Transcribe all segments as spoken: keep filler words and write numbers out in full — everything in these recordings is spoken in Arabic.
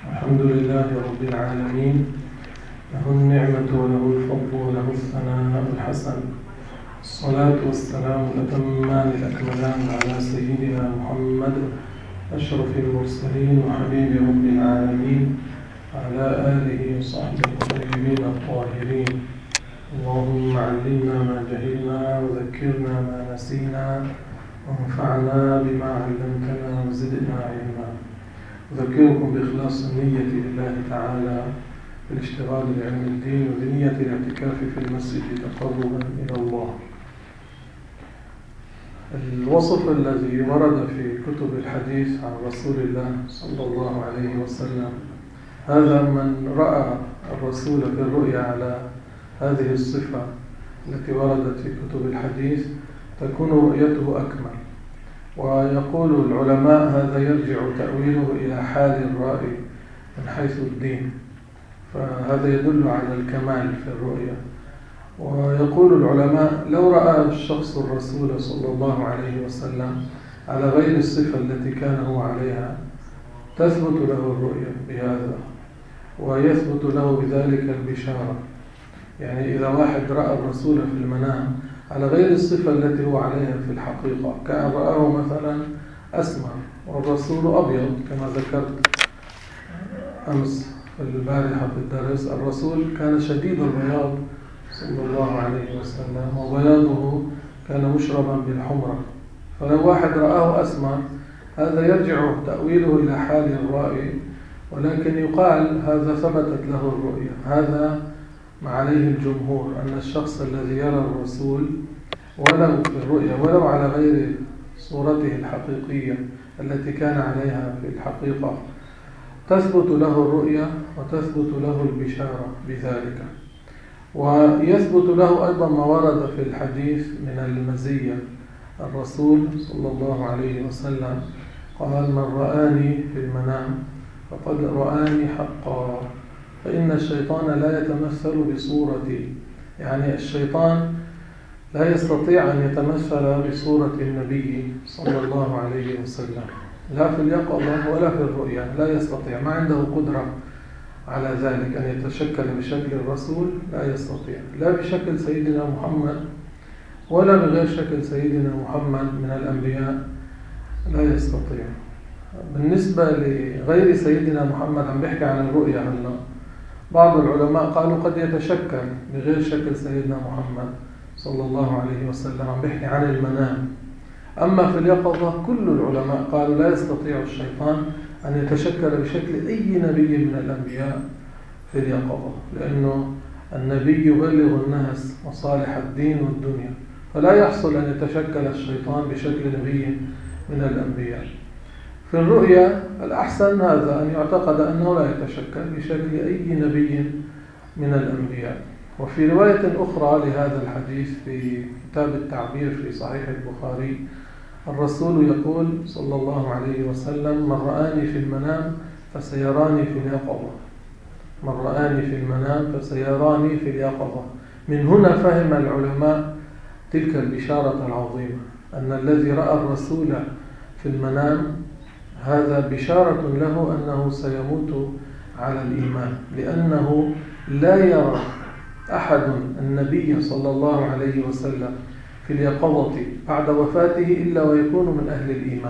الحمد لله رب العالمين، له النعمة وله الفضل وله الثناء الحسن. الصلاة والسلام الأتمان الأكملان على سيدنا محمد أشرف المرسلين وحبيب رب العالمين، على آله وصحبه الطيبين الطاهرين. اللهم علمنا ما جهلنا وذكرنا ما نسينا وانفعنا بما علمتنا وزدنا علما. أذكركم بإخلاص النية لله تعالى بالاشتغال بعلم الدين وبنية الاعتكاف في المسجد تقربا إلى الله. الوصف الذي ورد في كتب الحديث عن رسول الله صلى الله عليه وسلم، هذا من رأى الرسول في الرؤيا على هذه الصفة التي وردت في كتب الحديث تكون رؤيته أكمل. ويقول العلماء هذا يرجع تأويله إلى حال الرائي من حيث الدين، فهذا يدل على الكمال في الرؤيا. ويقول العلماء لو رأى الشخص الرسول صلى الله عليه وسلم على غير الصفة التي كان هو عليها تثبت له الرؤيا بهذا، ويثبت له بذلك البشارة. يعني إذا واحد رأى الرسول في المنام على غير الصفة التي هو عليها في الحقيقة، كان رآه مثلا أسمر والرسول أبيض كما ذكرت أمس في البارحة في الدرس، الرسول كان شديد البياض صلى الله عليه وسلم وبياضه كان مشربا بالحمرة، فلو واحد رآه أسمر هذا يرجع تأويله إلى حال الرائي، ولكن يقال هذا ثبتت له الرؤيا. هذا ما عليه الجمهور، أن الشخص الذي يرى الرسول ولو في الرؤيا ولو على غير صورته الحقيقية التي كان عليها في الحقيقة تثبت له الرؤيا وتثبت له البشارة بذلك. ويثبت له أيضا ما ورد في الحديث من المزية. الرسول صلى الله عليه وسلم قال: من رآني في المنام فقد رآني حقا، فإن الشيطان لا يتمثل بصورتي. يعني الشيطان لا يستطيع أن يتمثل بصورة النبي صلى الله عليه وسلم، لا في اليقظة ولا في الرؤيا، لا يستطيع، ما عنده قدرة على ذلك أن يتشكل بشكل الرسول، لا يستطيع، لا بشكل سيدنا محمد ولا بغير شكل سيدنا محمد من الأنبياء، لا يستطيع. بالنسبة لغير سيدنا محمد عم بيحكي عن الرؤيا هلا، بعض العلماء قالوا قد يتشكل بغير شكل سيدنا محمد صلى الله عليه وسلم، عم بيحكي عن المنام. أما في اليقظة كل العلماء قالوا لا يستطيع الشيطان أن يتشكل بشكل أي نبي من الأنبياء في اليقظة، لأنه النبي يبلغ الناس مصالح الدين والدنيا، فلا يحصل أن يتشكل الشيطان بشكل نبي من الأنبياء. في الرؤيا الأحسن هذا أن يعتقد أنه لا يتشكل بشكل أي نبي من الأنبياء. وفي رواية أخرى لهذا الحديث في كتاب التعبير في صحيح البخاري، الرسول يقول صلى الله عليه وسلم: من رآني في المنام فسيراني في اليقظة. من رآني في المنام فسيراني في اليقظة. من هنا فهم العلماء تلك البشارة العظيمة، أن الذي رأى الرسول في المنام هذا بشارة له أنه سيموت على الإيمان، لأنه لا يرى أحد النبي صلى الله عليه وسلم في اليقظة بعد وفاته إلا ويكون من أهل الإيمان.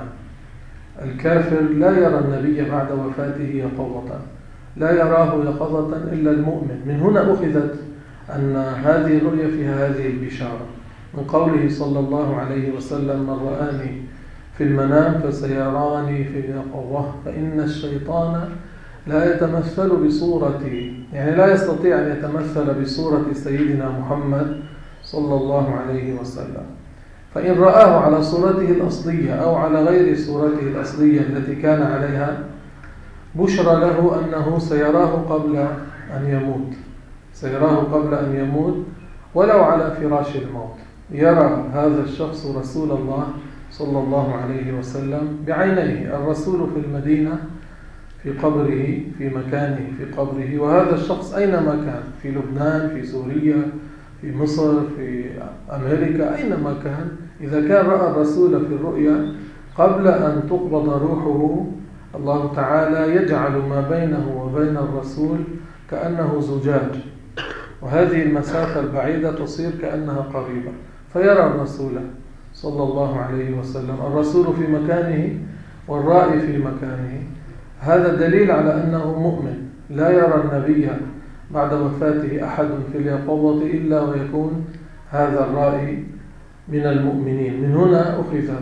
الكافر لا يرى النبي بعد وفاته يقظة، لا يراه يقظة إلا المؤمن. من هنا أخذت أن هذه الرؤيا فيها هذه البشارة، من قوله صلى الله عليه وسلم: من رآني في المنام فسيراني في اليقظة، فإن الشيطان لا يتمثل بصورتي، يعني لا يستطيع أن يتمثل بصورة سيدنا محمد صلى الله عليه وسلم. فإن رآه على صورته الأصلية أو على غير صورته الأصلية التي كان عليها بشرى له أنه سيراه قبل أن يموت، سيراه قبل أن يموت ولو على فراش الموت. يرى هذا الشخص رسول الله صلى الله عليه وسلم بعينيه، الرسول في المدينة في قبره، في مكانه في قبره، وهذا الشخص أينما كان، في لبنان، في سوريا، في مصر، في أمريكا، أينما كان، إذا كان رأى الرسول في الرؤيا قبل أن تقبض روحه الله تعالى يجعل ما بينه وبين الرسول كأنه زجاج، وهذه المسافة البعيدة تصير كأنها قريبة، فيرى الرسول صلى الله عليه وسلم. الرسول في مكانه والرائي في مكانه. هذا دليل على أنه مؤمن، لا يرى النبي بعد وفاته أحد في اليقظة إلا ويكون هذا الرائي من المؤمنين. من هنا أخذت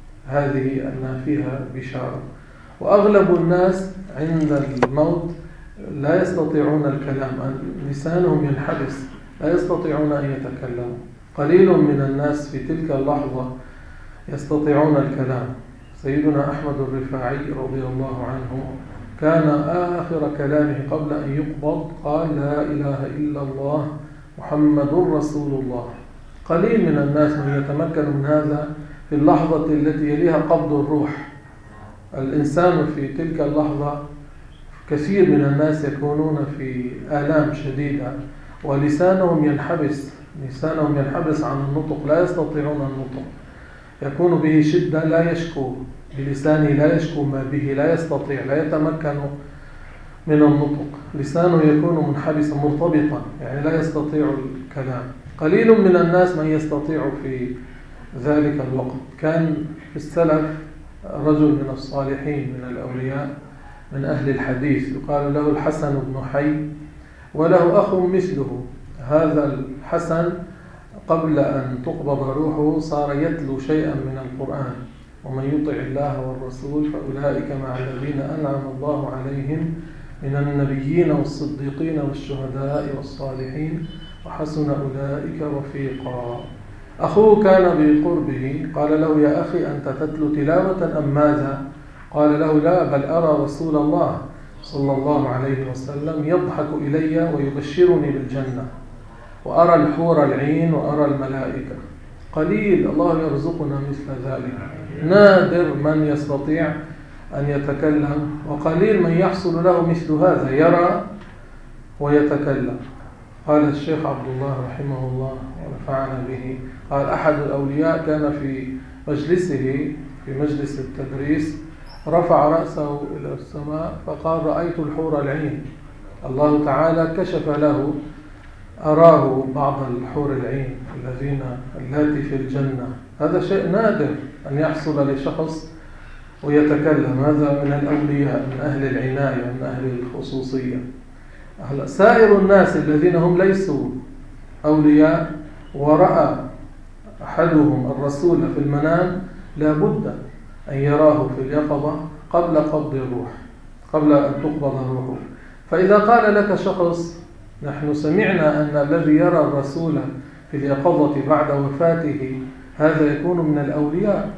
هذه أن فيها بشارة. وأغلب الناس عند الموت لا يستطيعون الكلام، لسانهم ينحبس، لا يستطيعون أن يتكلموا. قليل من الناس في تلك اللحظة يستطيعون الكلام. سيدنا أحمد الرفاعي رضي الله عنه كان آخر كلامه قبل أن يقبض قال: لا إله إلا الله محمد رسول الله. قليل من الناس من يتمكن من هذا في اللحظة التي يليها قبض الروح. الإنسان في تلك اللحظة كثير من الناس يكونون في آلام شديدة ولسانهم ينحبس لسانهم ينحبس عن النطق، لا يستطيعون النطق. يكون به شدة، لا يشكو بلسانه، لا يشكو ما به، لا يستطيع، لا يتمكن من النطق. لسانه يكون منحبسا مرتبطا، يعني لا يستطيع الكلام. قليل من الناس من يستطيع في ذلك الوقت. كان في السلف رجل من الصالحين من الأولياء من أهل الحديث يقال له الحسن بن حي، وله أخ مثله. هذا الحسن قبل أن تقبض روحه صار يتلو شيئا من القرآن: ومن يطع الله والرسول فأولئك مع الذين أنعم الله عليهم من النبيين والصديقين والشهداء والصالحين وحسن أولئك رفيقا. أخوه كان بقربه، قال له: يا أخي أنت تتلو تلاوة أم ماذا؟ قال له: لا، بل أرى رسول الله صلى الله عليه وسلم يضحك إلي ويبشرني بالجنة، وأرى الحور العين وأرى الملائكة. قليل، الله يرزقنا مثل ذلك. نادر من يستطيع أن يتكلم، وقليل من يحصل له مثل هذا، يرى ويتكلم. قال الشيخ عبد الله رحمه الله ونفعنا به، قال: أحد الأولياء كان في مجلسه في مجلس التدريس رفع رأسه إلى السماء فقال: رأيت الحور العين. الله تعالى كشف له، أراه بعض الحور العين الذين اللاتي في الجنة. هذا شيء نادر أن يحصل لشخص ويتكلم. هذا من الأولياء، من أهل العناية، من أهل الخصوصية. سائر الناس الذين هم ليسوا أولياء ورأى أحدهم الرسول في المنام لابد أن يراه في اليقظة قبل قبض الروح، قبل أن تقبض روحه. فإذا قال لك شخص: نحن سمعنا أن الذي يرى الرسول في اليقظة بعد وفاته هذا يكون من الأولياء،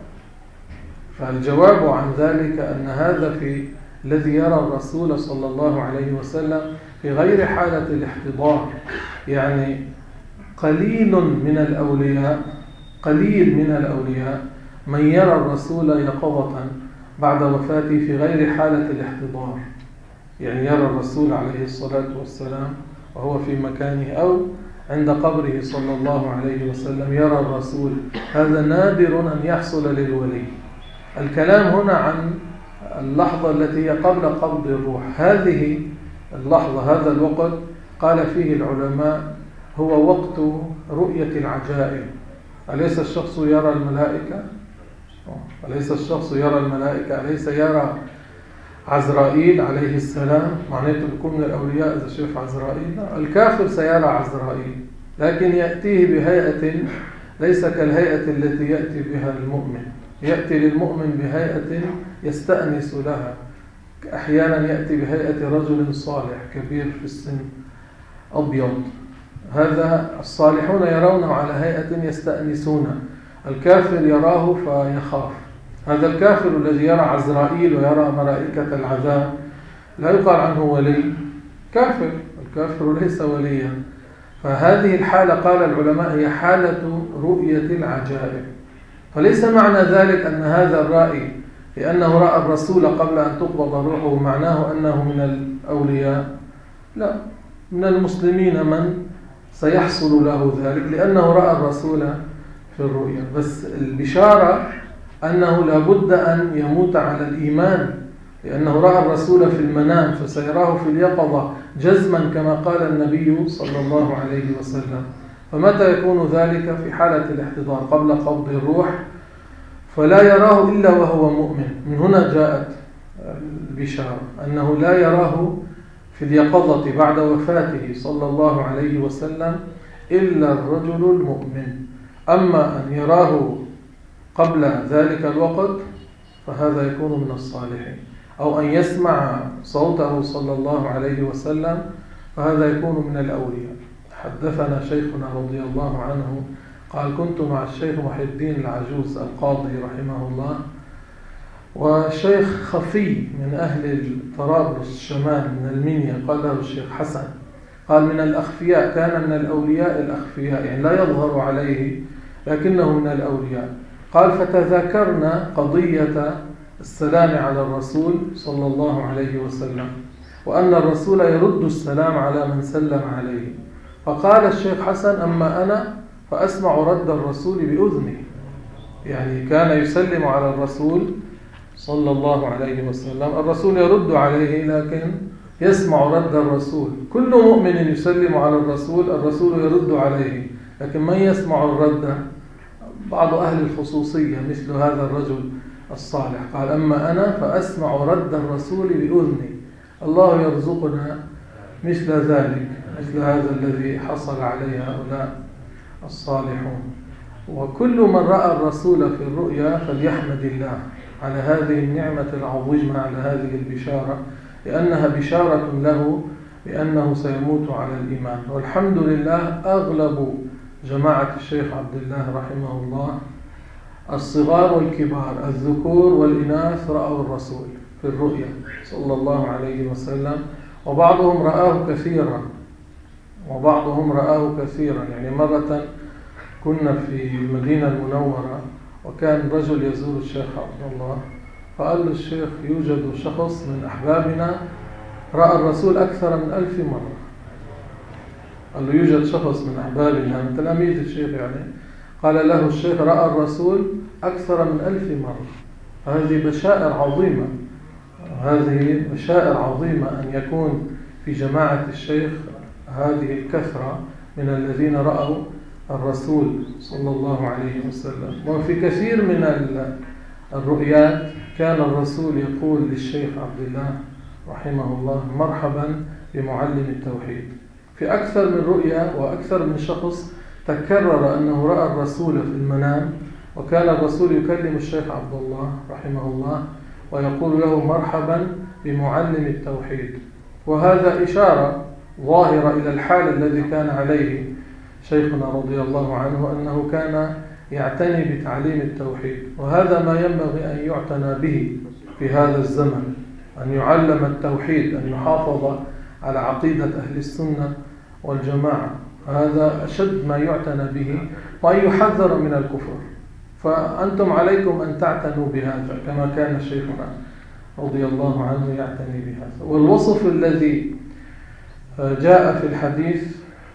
فالجواب عن ذلك أن هذا في الذي يرى الرسول صلى الله عليه وسلم في غير حالة الاحتضار. يعني قليل من الأولياء قليل من الأولياء من يرى الرسول يقظة بعد وفاته في غير حالة الاحتضار، يعني يرى الرسول عليه الصلاة والسلام وهو في مكانه، أو عند قبره صلى الله عليه وسلم يرى الرسول. هذا نادر أن يحصل للولي. الكلام هنا عن اللحظة التي هي قبل قبض الروح. هذه اللحظة، هذا الوقت قال فيه العلماء هو وقت رؤية العجائب. أليس الشخص يرى الملائكة؟ أليس الشخص يرى الملائكة؟ أليس يرى عزرائيل عليه السلام؟ معناته يكون من الأولياء إذا شاف عزرائيل؟ الكافر سيرى عزرائيل، لكن يأتيه بهيئة ليس كالهيئة التي يأتي بها المؤمن. يأتي للمؤمن بهيئة يستأنس لها. أحيانا يأتي بهيئة رجل صالح كبير في السن أبيض، هذا الصالحون يرونه على هيئة يستأنسون. الكافر يراه فيخاف. هذا الكافر الذي يرى عزرائيل ويرى ملائكة العذاب لا يقال عنه ولي، كافر. الكافر ليس وليا. فهذه الحالة قال العلماء هي حالة رؤية العجائب. فليس معنى ذلك أن هذا الرائي لأنه رأى الرسول قبل أن تقبض روحه معناه أنه من الأولياء، لا، من المسلمين من سيحصل له ذلك لأنه رأى الرسول في الرؤيا. بس البشارة أنه لابد أن يموت على الإيمان لأنه رأى الرسول في المنام فسيراه في اليقظة جزما كما قال النبي صلى الله عليه وسلم. فمتى يكون ذلك؟ في حالة الاحتضار قبل قبض الروح، فلا يراه إلا وهو مؤمن. من هنا جاءت البشارة أنه لا يراه في اليقظة بعد وفاته صلى الله عليه وسلم إلا الرجل المؤمن. أما أن يراه قبل ذلك الوقت فهذا يكون من الصالحين، أو أن يسمع صوته صلى الله عليه وسلم فهذا يكون من الأولياء. حدثنا شيخنا رضي الله عنه قال: كنت مع الشيخ محي الدين العجوز القاضي رحمه الله، وشيخ خفي من أهل طرابلس الشمال من المنيا، قال له الشيخ حسن، قال من الأخفياء، كان من الأولياء الأخفياء، يعني لا يظهر عليه لكنه من الأولياء. قال: فتذكرنا قضية السلام على الرسول صلى الله عليه وسلم، وأن الرسول يرد السلام على من سلم عليه. فقال الشيخ حسن: أما أنا فأسمع رد الرسول بأذني، يعني كان يسلم على الرسول صلى الله عليه وسلم، الرسول يرد عليه لكن يسمع رد الرسول. كل مؤمن يسلم على الرسول، الرسول يرد عليه، لكن من يسمع الرد؟ بعض أهل الخصوصية مثل هذا الرجل الصالح. قال: أما أنا فأسمع رد الرسول بأذني. الله يرزقنا مثل ذلك، مثل هذا الذي حصل عليه هؤلاء الصالحون. وكل من رأى الرسول في الرؤيا فليحمد الله على هذه النعمة العظيمة، على هذه البشارة، لأنها بشارة له بأنه سيموت على الإيمان. والحمد لله أغلب جماعة الشيخ عبد الله رحمه الله الصغار والكبار، الذكور والإناث، رأوا الرسول في الرؤيا صلى الله عليه وسلم، وبعضهم رآه كثيرا وبعضهم رآه كثيرا. يعني مرة كنا في المدينة المنورة، وكان رجل يزور الشيخ عبد الله، فقال له الشيخ: يوجد شخص من أحبابنا رأى الرسول أكثر من ألف مرة. قال له: يوجد شخص من أحبابنا من تلاميذ الشيخ يعني، قال له الشيخ: رأى الرسول أكثر من ألف مرة. هذه بشائر عظيمة، هذه بشائر عظيمة أن يكون في جماعة الشيخ هذه الكثرة من الذين رأوا الرسول صلى الله عليه وسلم. وفي كثير من الرؤيات كان الرسول يقول للشيخ عبد الله رحمه الله: مرحبا بمعلم التوحيد. في أكثر من رؤيا وأكثر من شخص تكرر أنه رأى الرسول في المنام، وكان الرسول يكلم الشيخ عبد الله رحمه الله ويقول له: مرحبا بمعلم التوحيد. وهذا إشارة ظاهرة إلى الحال الذي كان عليه شيخنا رضي الله عنه، أنه كان يعتني بتعليم التوحيد. وهذا ما ينبغي أن يعتنى به في هذا الزمن، أن يعلم التوحيد، أن يحافظ على عقيدة أهل السنة والجماعة، هذا أشد ما يعتنى به، وأن يحذر من الكفر. فأنتم عليكم أن تعتنوا بهذا كما كان شيخنا رضي الله عنه يعتني بهذا. والوصف الذي جاء في الحديث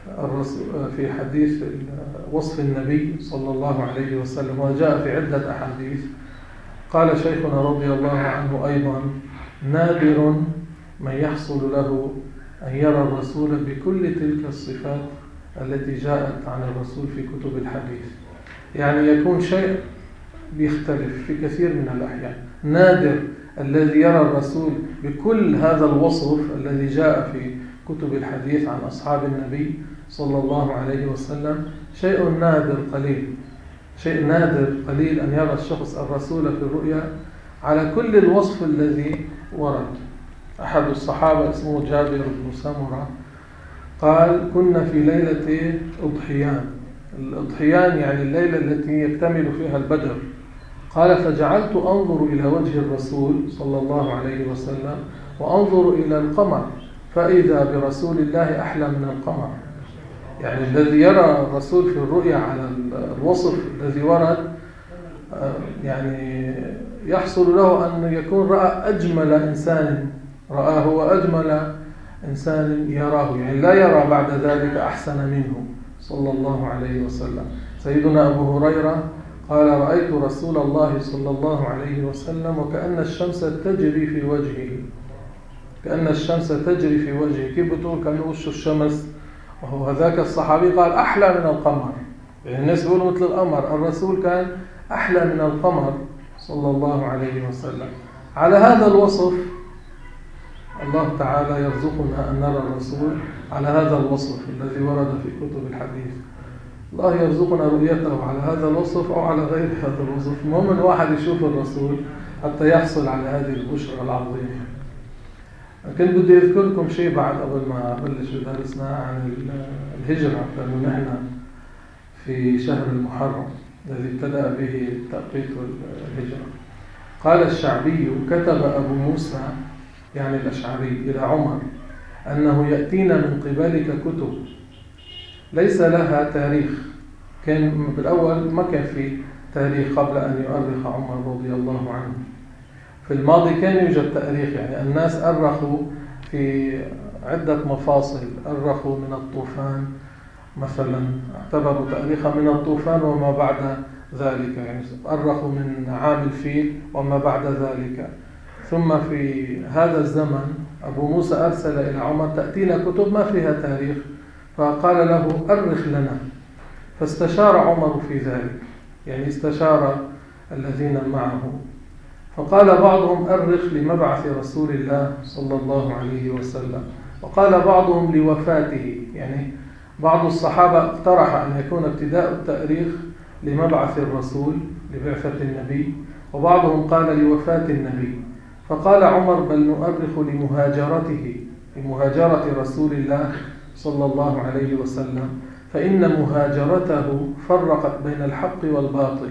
في حديث وصف النبي صلى الله عليه وسلم، وجاء في عدة أحاديث، قال شيخنا رضي الله عنه أيضا: نادر من يحصل له أن يرى الرسول بكل تلك الصفات التي جاءت عن الرسول في كتب الحديث. يعني يكون شيء بيختلف في كثير من الأحيان. نادر الذي يرى الرسول بكل هذا الوصف الذي جاء في كتب الحديث عن أصحاب النبي صلى الله عليه وسلم، شيء نادر قليل، شيء نادر قليل أن يرى الشخص الرسول في الرؤيا على كل الوصف الذي ورد. أحد الصحابة اسمه جابر بن سمرة قال: كنا في ليلة أضحيان. الأضحيان يعني الليلة التي يكتمل فيها البدر. قال: فجعلت أنظر إلى وجه الرسول صلى الله عليه وسلم وأنظر إلى القمر، فإذا برسول الله أحلى من القمر. يعني الذي يرى الرسول في الرؤيا على الوصف الذي ورد يعني يحصل له أن يكون رأى أجمل إنسان رآه وأجمل إنسان يراه، يعني لا يرى بعد ذلك أحسن منه صلى الله عليه وسلم. سيدنا أبو هريرة قال رأيت رسول الله صلى الله عليه وسلم وكأن الشمس تجري في وجهه، كأن الشمس تجري في وجهه. كيف بتقول كان وش الشمس؟ وهو ذاك الصحابي قال أحلى من القمر، يعني الناس يقولوا مثل القمر، الرسول كان أحلى من القمر صلى الله عليه وسلم. على هذا الوصف الله تعالى يرزقنا أن نرى الرسول على هذا الوصف الذي ورد في كتب الحديث. الله يرزقنا رؤيته على هذا الوصف أو على غير هذا الوصف. المهم أن واحد يشوف الرسول حتى يحصل على هذه البشرى العظيمة. كنت بدي أذكر لكم شيء بعد قبل ما أبلش بدرسنا عن الهجرة، لأنه نحن في شهر المحرم الذي ابتدأ به توقيت الهجرة. قال الشعبي: كتب أبو موسى يعني الأشعري إلى عمر أنه يأتينا من قبلك كتب ليس لها تاريخ. كان بالأول ما كان في تاريخ قبل أن يؤرخ عمر رضي الله عنه. في الماضي كان يوجد تاريخ، يعني الناس أرخوا في عدة مفاصل، أرخوا من الطوفان مثلا، اعتبروا تاريخا من الطوفان وما بعد ذلك، يعني أرخوا من عام الفيل وما بعد ذلك. ثم في هذا الزمن أبو موسى أرسل إلى عمر: تأتينا كتب ما فيها تاريخ. فقال له: أرخ لنا. فاستشار عمر في ذلك، يعني استشار الذين معه. فقال بعضهم: أرخ لمبعث رسول الله صلى الله عليه وسلم. وقال بعضهم: لوفاته، يعني بعض الصحابة اقترح أن يكون ابتداء التأريخ لمبعث الرسول لبعثة النبي، وبعضهم قال لوفاة النبي. فقال عمر: بل نؤرخ لمهاجرته، لمهاجرة رسول الله صلى الله عليه وسلم، فإن مهاجرته فرقت بين الحق والباطل.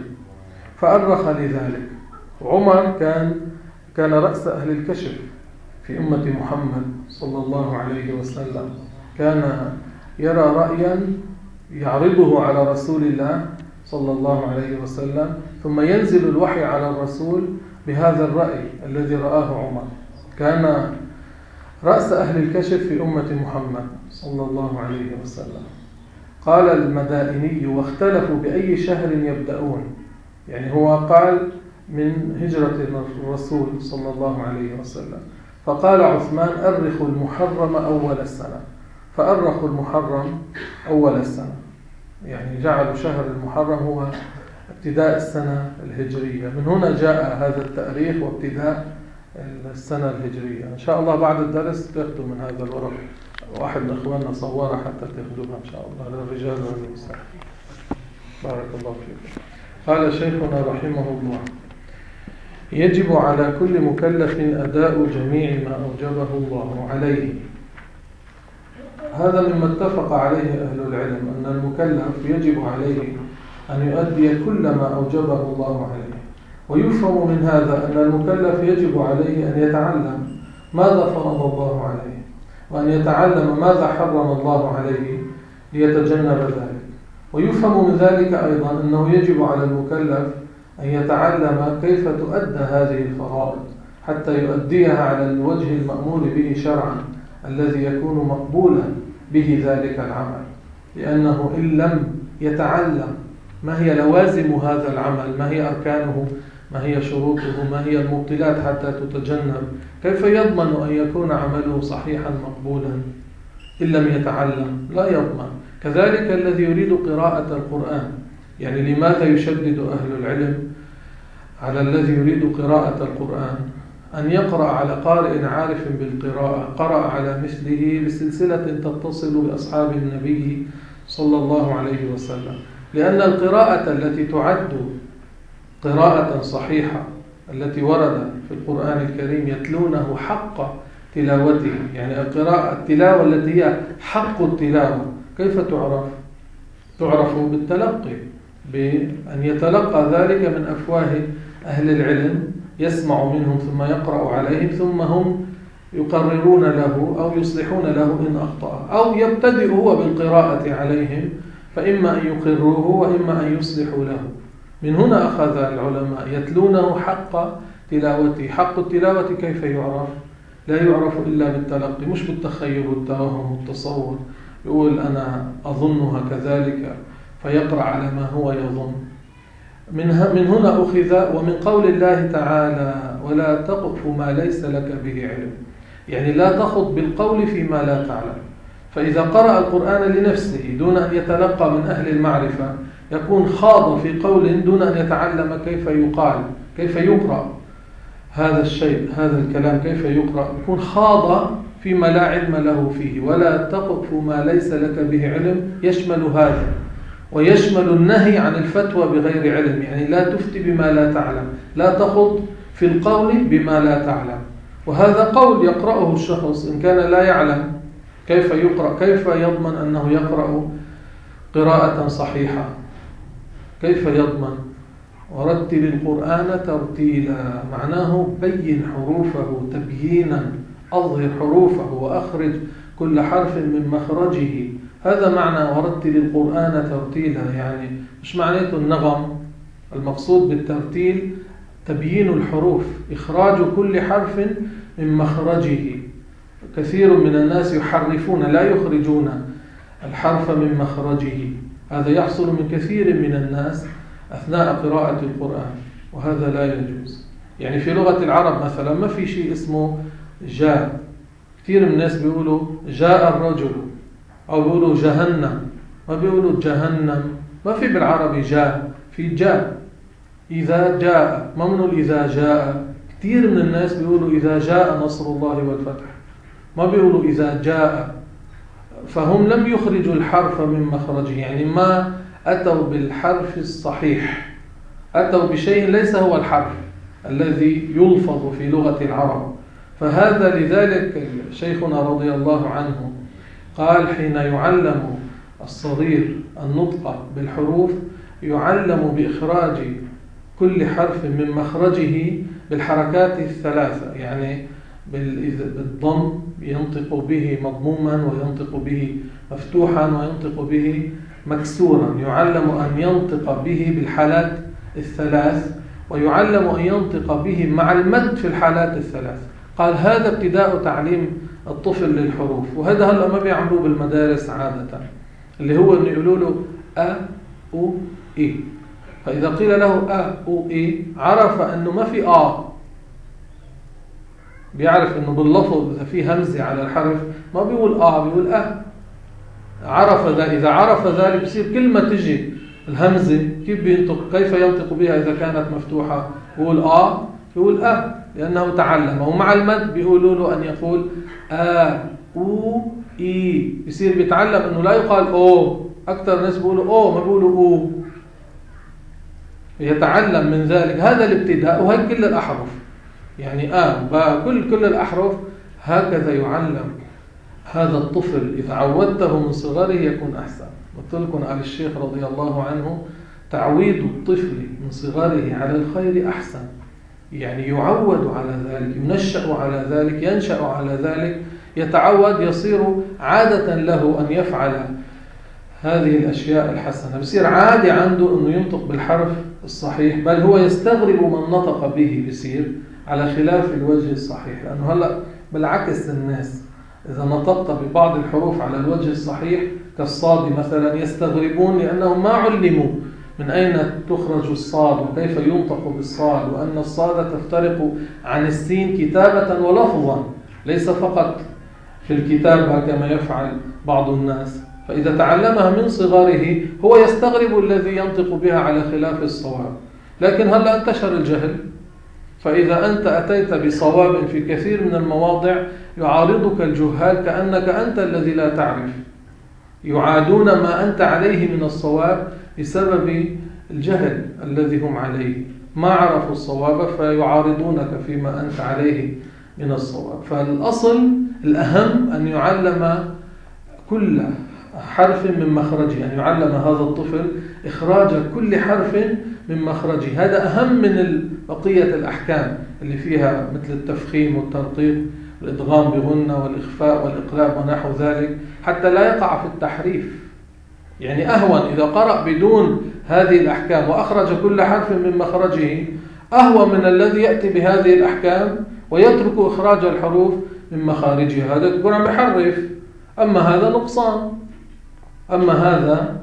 فأرخ لذلك. وعمر كان كان رأس أهل الكشف في أمة محمد صلى الله عليه وسلم، كان يرى رأيا يعرضه على رسول الله صلى الله عليه وسلم، ثم ينزل الوحي على الرسول بهذا الرأي الذي رآه عمر. كان رأس أهل الكشف في أمة محمد صلى الله عليه وسلم. قال المدائني: واختلفوا بأي شهر يبدأون، يعني هو قال من هجرة الرسول صلى الله عليه وسلم. فقال عثمان: أرخوا المحرم أول السنة. فأرخوا المحرم أول السنة، يعني جعلوا شهر المحرم هو ابتداء السنة الهجرية. من هنا جاء هذا التاريخ وابتداء السنة الهجرية. إن شاء الله بعد الدرس تأخذوا من هذا الورق، واحد من أخواننا صورها حتى تأخذوها إن شاء الله للرجال والنساء. بارك الله فيكم. قال شيخنا رحمه الله: يجب على كل مكلف أداء جميع ما أوجبه الله عليه. هذا مما اتفق عليه أهل العلم، أن المكلف يجب عليه أن يؤدي كل ما أوجبه الله عليه. ويفهم من هذا أن المكلف يجب عليه أن يتعلم ماذا فرض الله عليه، وأن يتعلم ماذا حرم الله عليه ليتجنب ذلك. ويفهم من ذلك أيضا أنه يجب على المكلف أن يتعلم كيف تؤدى هذه الفرائض حتى يؤديها على الوجه المأمور به شرعا الذي يكون مقبولا به ذلك العمل. لأنه إن لم يتعلم ما هي لوازم هذا العمل، ما هي أركانه، ما هي شروطه، ما هي المبطلات حتى تتجنب، كيف يضمن أن يكون عمله صحيحا مقبولا؟ إن لم يتعلم لا يضمن. كذلك الذي يريد قراءة القرآن، يعني لماذا يشدد أهل العلم على الذي يريد قراءة القرآن أن يقرأ على قارئ عارف بالقراءة، قرأ على مثله بسلسلة تتصل بأصحاب النبي صلى الله عليه وسلم. لأن القراءة التي تعد قراءة صحيحة التي ورد في القرآن الكريم يتلونه حق تلاوته، يعني القراءة التلاوة التي هي حق التلاوة كيف تعرف؟ تعرف بالتلقي، بأن يتلقى ذلك من أفواه أهل العلم، يسمع منهم ثم يقرأ عليهم، ثم هم يقررون له أو يصلحون له إن أخطأ، أو يبتدئ هو بالقراءة عليهم، فإما أن يقروه وإما أن يصلحوا له. من هنا أخذ العلماء يتلونه حق تلاوته. حق التلاوة كيف يعرف؟ لا يعرف إلا بالتلقي، مش بالتخيل والتوهم والتصور، يقول أنا أظنها كذلك فيقرأ على ما هو يظن. من من هنا أخذ ومن قول الله تعالى ولا تقف ما ليس لك به علم، يعني لا تخض بالقول فيما لا تعلم. فإذا قرأ القرآن لنفسه دون أن يتلقى من أهل المعرفة يكون خاض في قول دون أن يتعلم كيف يقال، كيف يقرأ هذا الشيء، هذا الكلام كيف يقرأ، يكون خاض فيما لا علم له فيه. ولا تقف ما ليس لك به علم يشمل هذا، ويشمل النهي عن الفتوى بغير علم، يعني لا تفتي بما لا تعلم، لا تخض في القول بما لا تعلم. وهذا قول يقرأه الشخص إن كان لا يعلم كيف يقرأ، كيف يضمن أنه يقرأ قراءة صحيحة؟ كيف يضمن؟ ورتل القرآن ترتيلا، معناه بين حروفه تبيينا، أظهر حروفه وأخرج كل حرف من مخرجه. هذا معنى ورتل القرآن ترتيلا، يعني مش معناته النغم، المقصود بالترتيل تبيين الحروف، إخراج كل حرف من مخرجه. كثير من الناس يحرفون لا يخرجون الحرف من مخرجه، هذا يحصل من كثير من الناس أثناء قراءة القرآن، وهذا لا يجوز. يعني في لغة العرب مثلا ما في شيء اسمه جاء، كثير من الناس بيقولوا جاء الرجل أو بيقولوا جهنم، ما بيقولوا جهنم، ما في بالعربي جاء، في جاء إذا جاء، ما منه إذا جاء. كثير من الناس بيقولوا إذا جاء نصر الله والفتح، ما بيقولوا إذا جاء. فهم لم يخرجوا الحرف من مخرجه، يعني ما أتوا بالحرف الصحيح، أتوا بشيء ليس هو الحرف الذي يلفظ في لغة العرب. فهذا لذلك شيخنا رضي الله عنه قال حين يعلم الصغير النطق بالحروف يعلم بإخراج كل حرف من مخرجه بالحركات الثلاثة، يعني بالضم ينطق به مضموما، وينطق به مفتوحا، وينطق به مكسورا. يعلم أن ينطق به بالحالات الثلاث، ويعلم أن ينطق به مع المد في الحالات الثلاث. قال هذا ابتداء تعليم الطفل للحروف، وهذا هلا ما بيعملوه بالمدارس عادة، اللي هو أن يقولوا له أ أو إي. فإذا قيل له أ أو إي عرف أنه ما في آ، بيعرف أنه باللفظ إذا في همزة على الحرف ما بيقول آ، بيقول أ. عرف ذلك، إذا عرف ذلك بصير كلمة تجي الهمزة كيف بينطق، كيف ينطق بها إذا كانت مفتوحة، يقول آ، يقول أ، لأنه تعلم. ومع المد بيقولوا له أن يقول آ أو إي، بصير بيتعلم أنه لا يقال أو. أكثر ناس بيقولوا أو، ما بيقولوا أو، يتعلم من ذلك. هذا الابتداء، وهي كل الأحرف، يعني آ با كل كل الأحرف هكذا يعلم هذا الطفل. إذا عودته من صغره يكون أحسن. قلت لكم على الشيخ رضي الله عنه تعويد الطفل من صغره على الخير أحسن، يعني يعود على ذلك، ينشأ على ذلك، ينشأ على ذلك، يتعود، يصير عادة له أن يفعل هذه الأشياء الحسنة. بصير عادي عنده أنه ينطق بالحرف الصحيح، بل هو يستغرب من نطق به، بصير على خلاف الوجه الصحيح. لأنه هلأ بالعكس الناس إذا نطقت ببعض الحروف على الوجه الصحيح كالصاد مثلا يستغربون، لأنهم ما علموا من أين تخرج الصاد وكيف ينطق بالصاد، وأن الصاد تفترق عن السين كتابة ولفظا، ليس فقط في الكتابة كما يفعل بعض الناس. فإذا تعلمها من صغره هو يستغرب الذي ينطق بها على خلاف الصواب. لكن هلأ انتشر الجهل، فإذا أنت أتيت بصواب في كثير من المواضع يعارضك الجهال كأنك أنت الذي لا تعرف، يعادون ما أنت عليه من الصواب بسبب الجهل الذي هم عليه، ما عرفوا الصواب فيعارضونك فيما أنت عليه من الصواب. فالأصل الأهم أن يعلم كل حرف من مخرجه، أن يعلم هذا الطفل إخراج كل حرف من مخرجه. هذا أهم من بقية الأحكام اللي فيها مثل التفخيم والترقيق، الإدغام بغنة والإخفاء والإقلاب ونحو ذلك، حتى لا يقع في التحريف. يعني أهون إذا قرأ بدون هذه الأحكام وأخرج كل حرف من مخرجه، أهون من الذي يأتي بهذه الأحكام ويترك إخراج الحروف من مخارجها، هذا يكون عم يحرف. أما هذا نقصان، أما هذا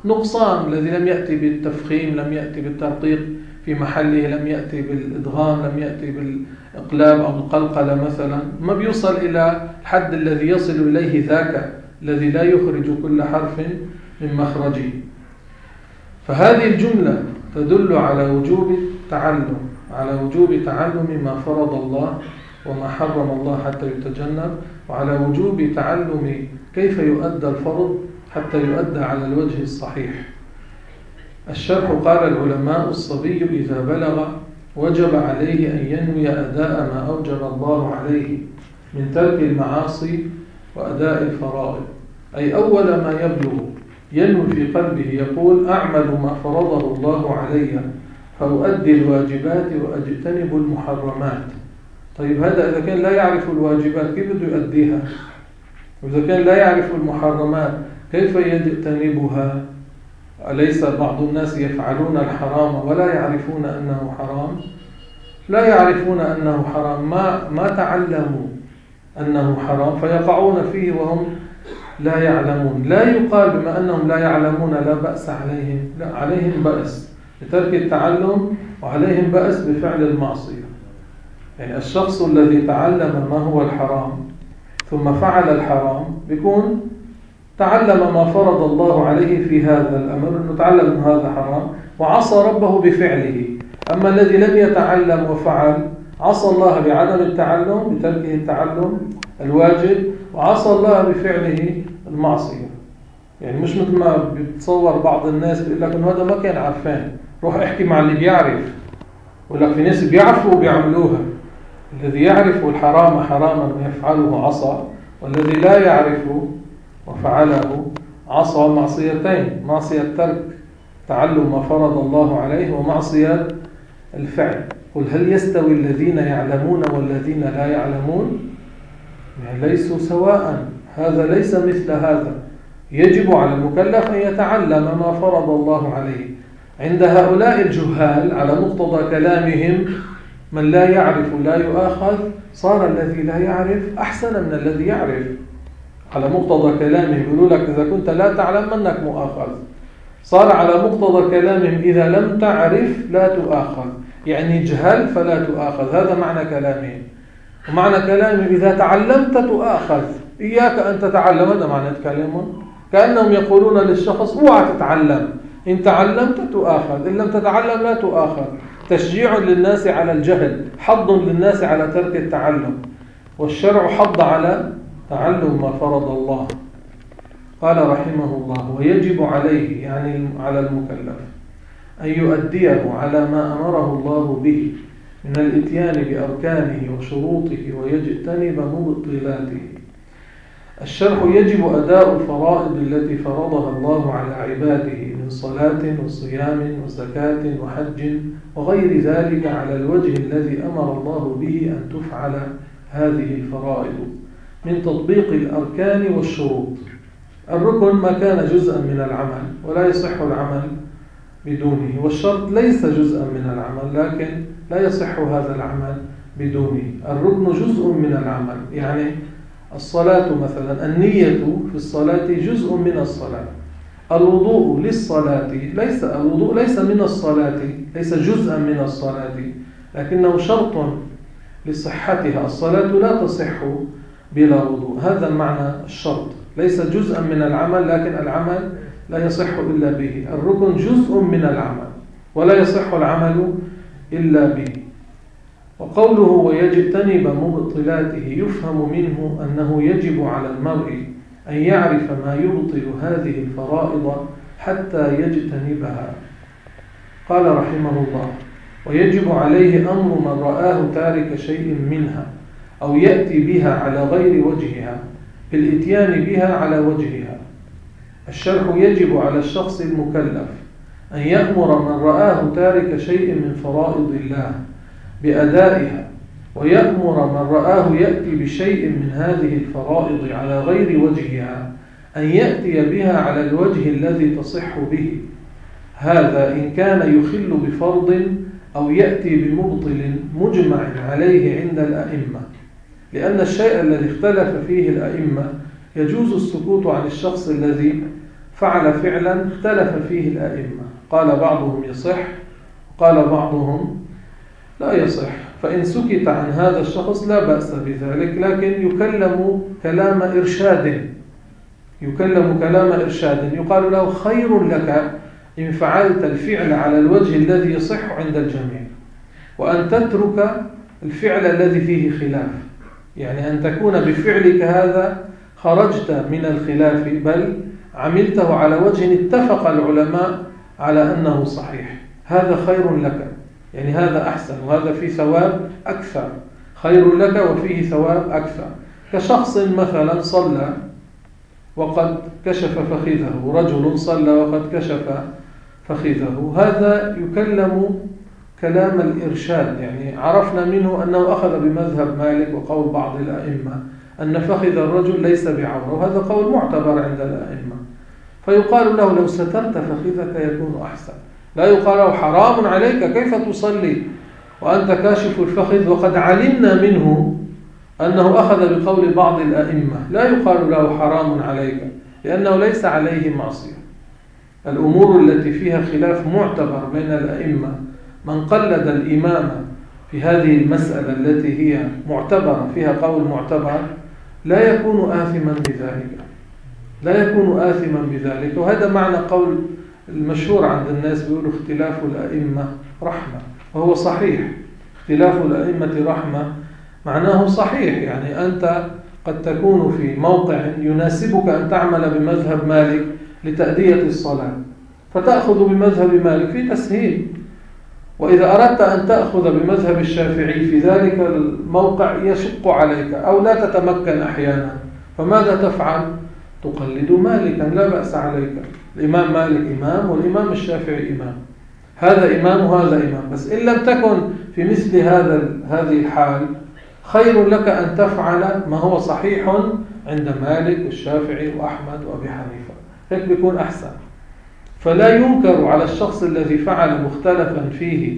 نقصان، الذي لم يأتي بالتفخيم، لم يأتي بالترقيق في محله، لم يأتي بالإدغام، لم يأتي بالإقلاب أو القلقلة مثلا، ما بيوصل إلى الحد الذي يصل إليه ذاك الذي لا يخرج كل حرف من مخرجه. فهذه الجملة تدل على وجوب التعلم، على وجوب تعلم ما فرض الله وما حرم الله حتى يتجنب، وعلى وجوب تعلم كيف يؤدى الفرض حتى يؤدى على الوجه الصحيح. الشرح قال العلماء: الصبي إذا بلغ وجب عليه أن ينوي أداء ما أوجب الله عليه من ترك المعاصي وأداء الفرائض، أي أول ما يبلغ ينوي في قلبه يقول: أعمل ما فرضه الله علي فأؤدي الواجبات وأجتنب المحرمات. طيب هذا إذا كان لا يعرف الواجبات كيف بده يؤديها؟ وإذا كان لا يعرف المحرمات كيف يجتنبها؟ أليس بعض الناس يفعلون الحرام ولا يعرفون أنه حرام؟ لا يعرفون أنه حرام، ما ما تعلموا أنه حرام فيقعون فيه وهم لا يعلمون. لا يقال بما أنهم لا يعلمون لا بأس عليهم، لا، عليهم بأس بترك التعلم وعليهم بأس بفعل المعصية. يعني الشخص الذي تعلم ما هو الحرام ثم فعل الحرام بيكون تعلم ما فرض الله عليه في هذا الأمر، أنه تعلم أن هذا حرام وعصى ربه بفعله. أما الذي لم يتعلم وفعل عصى الله بعدم التعلم، بتركه التعلم الواجب، وعصى الله بفعله المعصية. يعني مش مثل ما بيتصور بعض الناس بيقول لك إنه هذا ما كان عارفان، روح احكي مع اللي بيعرف. يقول لك في ناس بيعرفوا وبيعملوها، الذي يعرف الحرام حراما ويفعله عصى، والذي لا يعرف وفعله عصى معصيتين: معصية ترك تعلم ما فرض الله عليه ومعصية الفعل. قل هل يستوي الذين يعلمون والذين لا يعلمون؟ يعني ليسوا سواء، هذا ليس مثل هذا. يجب على المكلف أن يتعلم ما فرض الله عليه. عند هؤلاء الجهال على مقتضى كلامهم من لا يعرف لا يؤاخذ، صار الذي لا يعرف أحسن من الذي يعرف. على مقتضى كلامهم يقولوا لك إذا كنت لا تعلم منك مؤاخذ. صار على مقتضى كلامهم إذا لم تعرف لا تؤاخذ، يعني اجهل فلا تؤاخذ، هذا معنى كلامهم. ومعنى كلامهم إذا تعلمت تؤاخذ، إياك أن تتعلم، هذا معنى كلامهم. كأنهم يقولون للشخص: اوعى تتعلم، إن تعلمت تؤاخذ، إن لم تتعلم لا تؤاخذ. تشجيع للناس على الجهل، حض للناس على ترك التعلم، والشرع حض على تعلم ما فرض الله. قال رحمه الله: ويجب عليه، يعني على المكلف، أن يؤديه على ما أمره الله به من الإتيان بأركانه وشروطه ويجتنب مبطلاته. الشرح: يجب أداء الفرائض التي فرضها الله على عباده من صلاة وصيام وزكاة وحج وغير ذلك على الوجه الذي أمر الله به أن تفعل هذه الفرائض من تطبيق الأركان والشروط. الركن ما كان جزءا من العمل ولا يصح العمل بدونه، والشرط ليس جزءا من العمل لكن لا يصح هذا العمل بدونه. الركن جزء من العمل، يعني الصلاة مثلا، النية في الصلاة جزء من الصلاة. الوضوء للصلاة ليس الوضوء ليس من الصلاة، ليس جزءا من الصلاة، لكنه شرط لصحتها. الصلاة لا تصح بلا وضوء، هذا معنى الشرط. ليس جزءا من العمل لكن العمل لا يصح إلا به. الركن جزء من العمل ولا يصح العمل إلا به. وقوله ويجتنب مبطلاته يفهم منه أنه يجب على المرء أن يعرف ما يبطل هذه الفرائض حتى يجتنبها. قال رحمه الله: ويجب عليه أمر من رآه تارك شيء منها أو يأتي بها على غير وجهها بالإتيان بها على وجهها. الشرح: يجب على الشخص المكلف أن يأمر من رآه تارك شيء من فرائض الله بأدائها، ويأمر من رآه يأتي بشيء من هذه الفرائض على غير وجهها أن يأتي بها على الوجه الذي تصح به، هذا إن كان يخل بفرض أو يأتي بمبطل مجمع عليه عند الأئمة. لأن الشيء الذي اختلف فيه الأئمة يجوز السكوت عن الشخص الذي فعل فعلا اختلف فيه الأئمة، قال بعضهم يصح وقال بعضهم لا يصح، فإن سكت عن هذا الشخص لا بأس بذلك، لكن يكلم كلام إرشاد، يكلم كلام إرشاد يقال له خير لك إن فعلت الفعل على الوجه الذي يصح عند الجميع، وأن تترك الفعل الذي فيه خلاف، يعني أن تكون بفعلك هذا خرجت من الخلاف، بل عملته على وجه اتفق العلماء على أنه صحيح، هذا خير لك، يعني هذا أحسن وهذا فيه ثواب أكثر، خير لك وفيه ثواب أكثر. كشخص مثلا صلى وقد كشف فخذه، رجل صلى وقد كشف فخذه، هذا يكلم كلام الإرشاد، يعني عرفنا منه أنه أخذ بمذهب مالك وقول بعض الأئمة أن فخذ الرجل ليس بعورة، وهذا قول معتبر عند الأئمة، فيقال له لو سترت فخذك يكون أحسن، لا يقال له حرام عليك كيف تصلي وأنت كاشف الفخذ، وقد علمنا منه أنه أخذ بقول بعض الأئمة، لا يقال له حرام عليك لأنه ليس عليه معصية. الأمور التي فيها خلاف معتبر بين الأئمة، من قلد الإمام في هذه المسألة التي هي معتبرة فيها قول معتبر لا يكون آثما بذلك، لا يكون آثما بذلك. وهذا معنى قول المشهور عند الناس، بيقولوا اختلاف الأئمة رحمة، وهو صحيح، اختلاف الأئمة رحمة معناه صحيح، يعني أنت قد تكون في موقع يناسبك أن تعمل بمذهب مالك لتأدية الصلاة، فتأخذ بمذهب مالك في تسهيل، وإذا أردت أن تأخذ بمذهب الشافعي في ذلك الموقع يشق عليك أو لا تتمكن أحيانا، فماذا تفعل؟ تقلد مالكا، لا بأس عليك، الإمام مالك إمام والإمام الشافعي إمام، هذا إمام وهذا إمام، بس إن لم تكن في مثل هذا هذه الحال خير لك أن تفعل ما هو صحيح عند مالك والشافعي وأحمد وأبي حنيفة، هيك بيكون أحسن. فلا ينكر على الشخص الذي فعل مختلفا فيه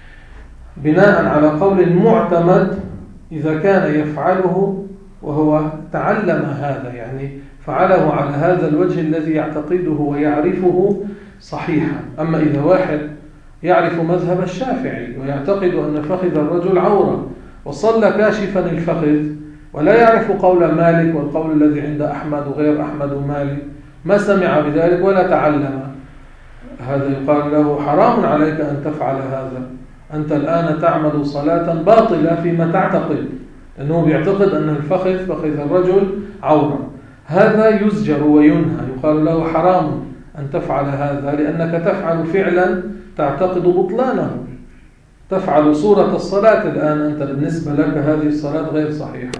بناء على قول معتمد إذا كان يفعله وهو تعلم هذا، يعني فعله على هذا الوجه الذي يعتقده ويعرفه صحيحا. أما إذا واحد يعرف مذهب الشافعي ويعتقد أن فخذ الرجل عورة وصلى كاشفا الفخذ ولا يعرف قول مالك والقول الذي عند أحمد وغير أحمد ومالك، ما سمع بذلك ولا تعلم، هذا يقال له حرام عليك أن تفعل هذا، أنت الآن تعمل صلاة باطلة فيما تعتقد، لأنه بيعتقد أن الفخذ فخذ الرجل عورة، هذا يزجر وينهى، يقال له حرام أن تفعل هذا لأنك تفعل فعلا تعتقد بطلانه، تفعل صورة الصلاة الآن أنت بالنسبة لك هذه الصلاة غير صحيحة.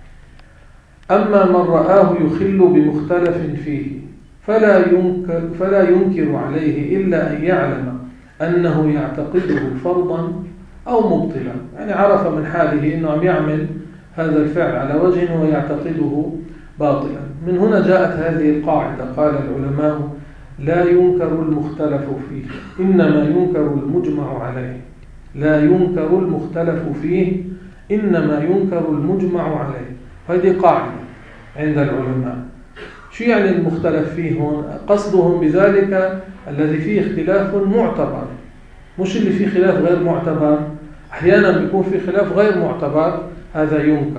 أما من رآه يخل بمختلف فيه فلا ينكر, فلا ينكر عليه إلا أن يعلم أنه يعتقده فرضا أو مبطلا، يعني عرف من حاله أنه عم يعمل هذا الفعل على وجه ويعتقده باطلا. من هنا جاءت هذه القاعدة، قال العلماء لا ينكر المختلف فيه إنما ينكر المجمع عليه، لا ينكر المختلف فيه إنما ينكر المجمع عليه، هذه قاعدة عند العلماء. شو يعني المختلف فيه هون؟ قصدهم بذلك الذي فيه اختلاف معتبر، مش اللي فيه خلاف غير معتبر، أحيانا بيكون فيه خلاف غير معتبر هذا ينكر،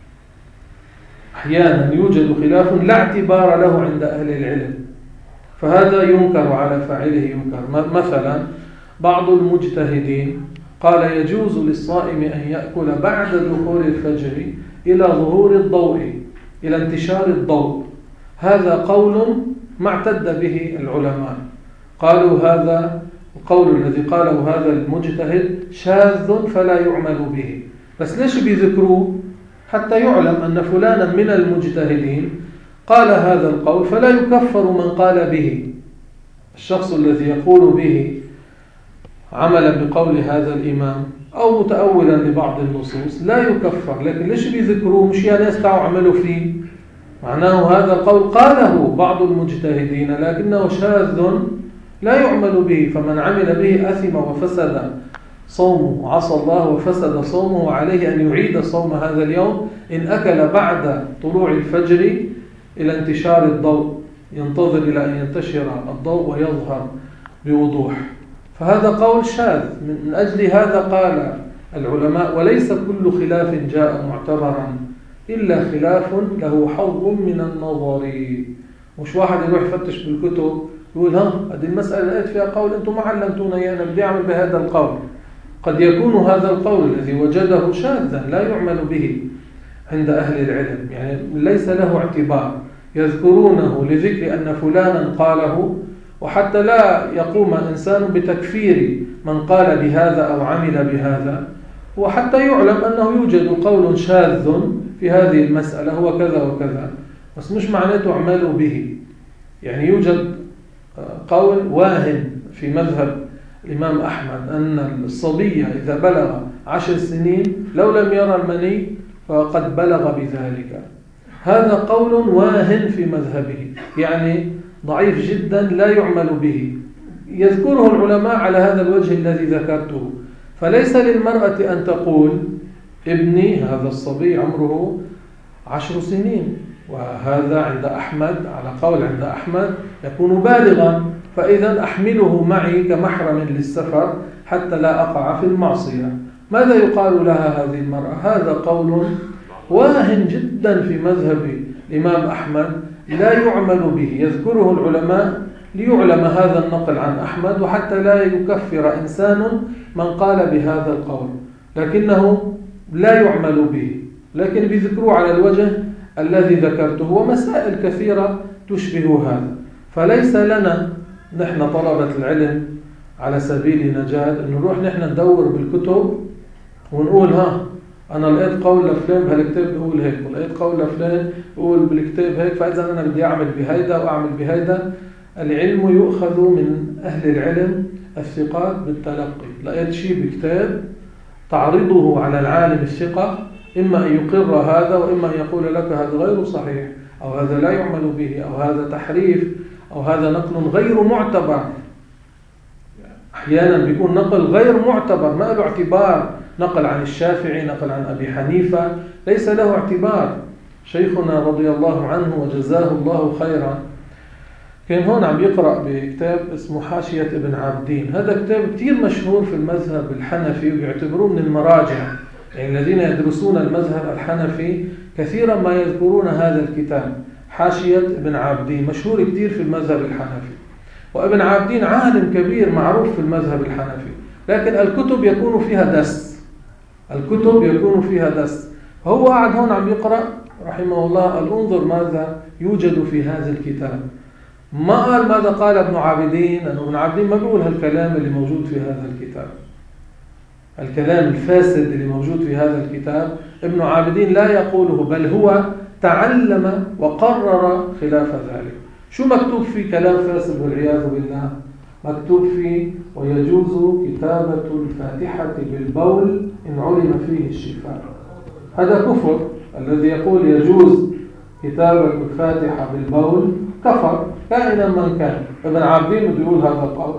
أحيانا يوجد خلاف لا اعتبار له عند أهل العلم فهذا ينكر على فاعله ينكر. مثلا بعض المجتهدين قال يجوز للصائم أن يأكل بعد دخول الفجر إلى ظهور الضوء، إلى انتشار الضوء، هذا قول ما اعتد به العلماء، قالوا هذا القول الذي قاله هذا المجتهد شاذ فلا يعمل به، بس ليش بيذكروه؟ حتى يعلم أن فلانا من المجتهدين قال هذا القول فلا يكفر من قال به، الشخص الذي يقول به عملا بقول هذا الإمام أو متأولا لبعض النصوص لا يكفر، لكن ليش بيذكروه؟ مش يا ناس تعوا عملوا فيه، معناه هذا القول قاله بعض المجتهدين لكنه شاذ لا يعمل به، فمن عمل به أثم وفسد صومه وعصى الله وفسد صومه، وعليه أن يعيد صوم هذا اليوم إن أكل بعد طلوع الفجر إلى انتشار الضوء، ينتظر إلى أن ينتشر الضوء ويظهر بوضوح. فهذا قول شاذ، من أجل هذا قال العلماء: وليس كل خلاف جاء معتبرا إلا خلاف له حظ من النظر. مش واحد يروح يفتش بالكتب يقول ها هذه المسألة لقيت فيها قول أنتم ما علمتونا أنا بدي أعمل بهذا القول. قد يكون هذا القول الذي وجده شاذا لا يعمل به عند أهل العلم، يعني ليس له اعتبار، يذكرونه لذكر أن فلانا قاله، وحتى لا يقوم إنسان بتكفير من قال بهذا أو عمل بهذا، وحتى يعلم أنه يوجد قول شاذ في هذه المسألة هو كذا وكذا، بس مش معناته اعملوا به. يعني يوجد قول واهن في مذهب الإمام أحمد أن الصبي إذا بلغ عشر سنين لو لم يرى المني فقد بلغ بذلك. هذا قول واهن في مذهبه، يعني ضعيف جدا لا يعمل به، يذكره العلماء على هذا الوجه الذي ذكرته. فليس للمرأة أن تقول ابني هذا الصبي عمره عشر سنين، وهذا عند أحمد على قول عند أحمد يكون بالغا، فإذا أحمله معي كمحرم للسفر حتى لا أقع في المعصية. ماذا يقال لها هذه المرأة؟ هذا قول واهن جدا في مذهب الإمام أحمد لا يعمل به، يذكره العلماء ليعلم هذا النقل عن أحمد، وحتى لا يكفر إنسان من قال بهذا القول، لكنه لا يعمل به، لكن بذكره على الوجه الذي ذكرته، ومسائل كثيرة تشبه هذا. فليس لنا نحن طلبة العلم على سبيل النجاة أن نروح نحن ندور بالكتب ونقول ها أنا لقيت قول لفلان بهالكتاب بيقول هيك، ولقيت قول لفلان بيقول بالكتاب هيك، فإذا أنا بدي أعمل بهيدا وأعمل بهيدا. العلم يؤخذ من أهل العلم الثقات بالتلقي. لقيت شيء بكتاب تعرضه على العالم الثقة، إما أن يقر هذا وإما أن يقول لك هذا غير صحيح، أو هذا لا يعمل به، أو هذا تحريف، أو هذا نقل غير معتبر. أحيانا بيكون نقل غير معتبر ما له اعتبار، نقل عن الشافعي، نقل عن أبي حنيفة، ليس له اعتبار. شيخنا رضي الله عنه وجزاه الله خيرا كان هون عم يقرأ بكتاب اسمه حاشية ابن عابدين. هذا كتاب كتير مشهور في المذهب الحنفي ويعتبروه من المراجع، يعني الذين يدرسون المذهب الحنفي كثيرا ما يذكرون هذا الكتاب حاشية ابن عابدين، مشهور كتير في المذهب الحنفي. وابن عابدين عالم كبير معروف في المذهب الحنفي، لكن الكتب يكون فيها دس، الكتب يكون فيها دس. فهو قاعد هون عم يقرأ رحمه الله، قال انظر ماذا يوجد في هذا الكتاب. ما قال ماذا قال ابن عابدين، لأن ابن عابدين ما بيقول هالكلام اللي موجود في هذا الكتاب، الكلام الفاسد اللي موجود في هذا الكتاب ابن عابدين لا يقوله، بل هو تعلم وقرر خلاف ذلك. شو مكتوب في كلام فاسد والعياذ بالله؟ مكتوب فيه ويجوز كتابة الفاتحة بالبول إن علم فيه الشفاء. هذا كفر، الذي يقول يجوز كتابة الفاتحة بالبول كفر كائنا من كان. ابن عابدين بده يقول هذا القول؟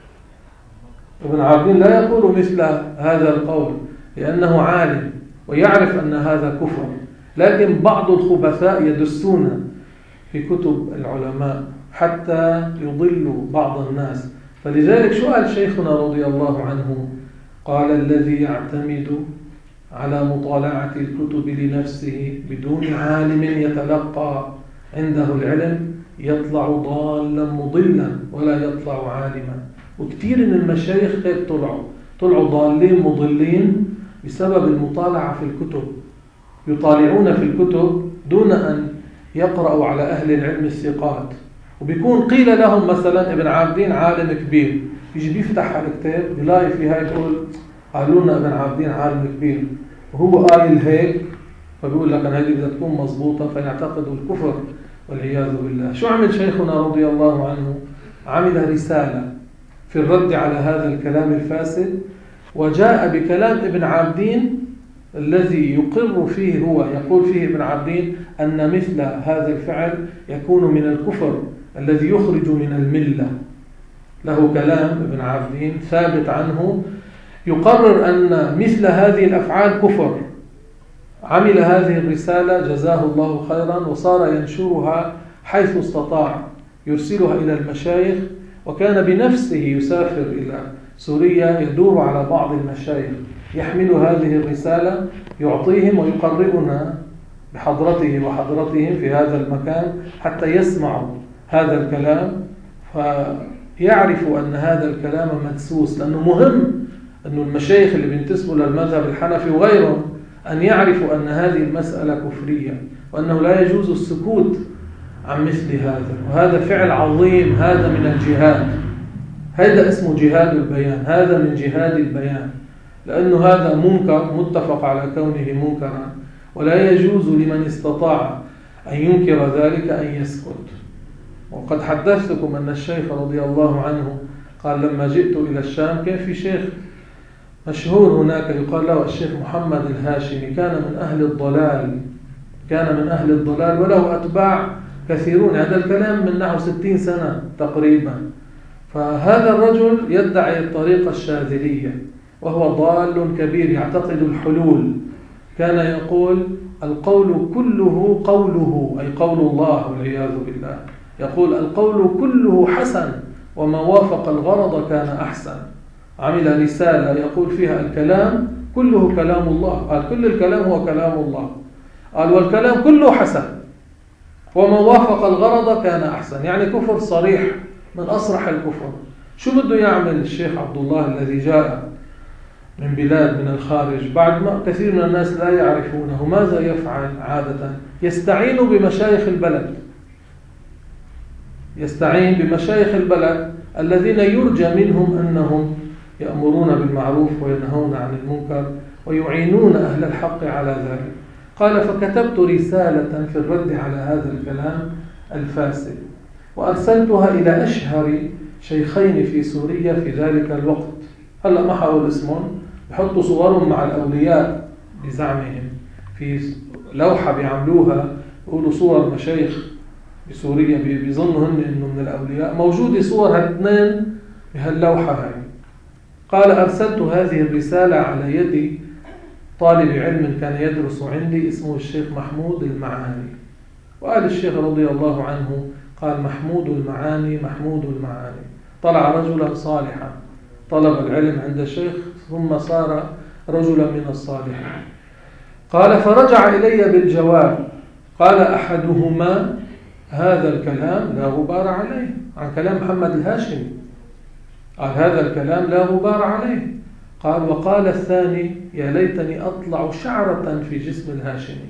ابن عابدين لا يقول مثل هذا القول لأنه عالم ويعرف أن هذا كفر، لكن بعض الخبثاء يدسون في كتب العلماء حتى يضلوا بعض الناس. فلذلك شو قال شيخنا رضي الله عنه؟ قال الذي يعتمد على مطالعة الكتب لنفسه بدون عالم يتلقى عنده العلم يطلع ضالا مضلا ولا يطلع عالما. وكثير من المشايخ هيك طلعوا طلعوا ضالين مضلين بسبب المطالعة في الكتب، يطالعون في الكتب دون أن يقرأوا على أهل العلم الثقات. وبيكون قيل لهم مثلا ابن عابدين عالم كبير، يجي بيفتح الكتاب بيلاقي في هاي يقول قالوا لنا ابن عابدين عالم كبير وهو قايل هيك، فبيقول لك أنا هذه بدها تكون مضبوطة، فيعتقدوا الكفر والعياذ بالله. شو عمل شيخنا رضي الله عنه؟ عمل رسالة في الرد على هذا الكلام الفاسد، وجاء بكلام ابن عابدين الذي يقر فيه، هو يقول فيه ابن عابدين أن مثل هذا الفعل يكون من الكفر الذي يخرج من الملة. له كلام ابن عابدين ثابت عنه يقرر أن مثل هذه الأفعال كفر. عمل هذه الرسالة جزاه الله خيرا، وصار ينشرها حيث استطاع يرسلها إلى المشايخ، وكان بنفسه يسافر إلى سوريا يدور على بعض المشايخ يحمل هذه الرسالة يعطيهم ويقرئنا بحضرته وحضرتهم في هذا المكان حتى يسمعوا هذا الكلام، فيعرفوا أن هذا الكلام مدسوس. لأنه مهم أن المشايخ اللي بينتسبوا للمذهب الحنفي وغيرهم أن يعرفوا أن هذه المسألة كفرية، وأنه لا يجوز السكوت عن مثل هذا، وهذا فعل عظيم، هذا من الجهاد، هذا اسمه جهاد البيان، هذا من جهاد البيان، لأنه هذا منكر متفق على كونه منكرا، ولا يجوز لمن استطاع أن ينكر ذلك أن يسكت. وقد حدثتكم أن الشيخ رضي الله عنه قال لما جئت إلى الشام كان في شيخ مشهور هناك يقال له الشيخ محمد الهاشمي، كان من أهل الضلال، كان من أهل الضلال وله أتباع كثيرون. هذا الكلام من نحو ستين سنة تقريبا. فهذا الرجل يدعي الطريقة الشاذلية وهو ضال كبير يعتقد الحلول. كان يقول القول كله قوله، أي قول الله والعياذ بالله. يقول القول كله حسن وما وافق الغرض كان أحسن. عمل رسالة يقول فيها الكلام كله كلام الله، قال كل الكلام هو كلام الله، قال والكلام كله حسن وما وافق الغرض كان أحسن. يعني كفر صريح من أصرح الكفر. شو بده يعمل الشيخ عبد الله الذي جاء من بلاد من الخارج بعد ما كثير من الناس لا يعرفونه؟ ماذا يفعل عادة؟ يستعين بمشايخ البلد، يستعين بمشايخ البلد الذين يرجى منهم أنهم يأمرون بالمعروف وينهون عن المنكر ويعينون أهل الحق على ذلك. قال فكتبت رسالة في الرد على هذا الكلام الفاسد وأرسلتها إلى أشهر شيخين في سوريا في ذلك الوقت. هلأ ما حاول اسمهم، بحطوا صورهم مع الأولياء بزعمهم في لوحة بيعملوها، يقولوا صور مشايخ بسوريا بيظنوا هن إنه من الأولياء، موجودة صور هالاثنين بهاللوحة هاي. قال أرسلت هذه الرسالة على يد طالب علم كان يدرس عندي اسمه الشيخ محمود المعاني. وقال الشيخ رضي الله عنه قال محمود المعاني محمود المعاني طلع رجلا صالحا، طلب العلم عند الشيخ ثم صار رجلا من الصالحين. قال فرجع إلي بالجواب، قال أحدهما هذا الكلام لا غبار عليه، عن كلام محمد الهاشمي، قال هذا الكلام لا غبار عليه. قال وقال الثاني يا ليتني أطلع شعرة في جسم الهاشمي.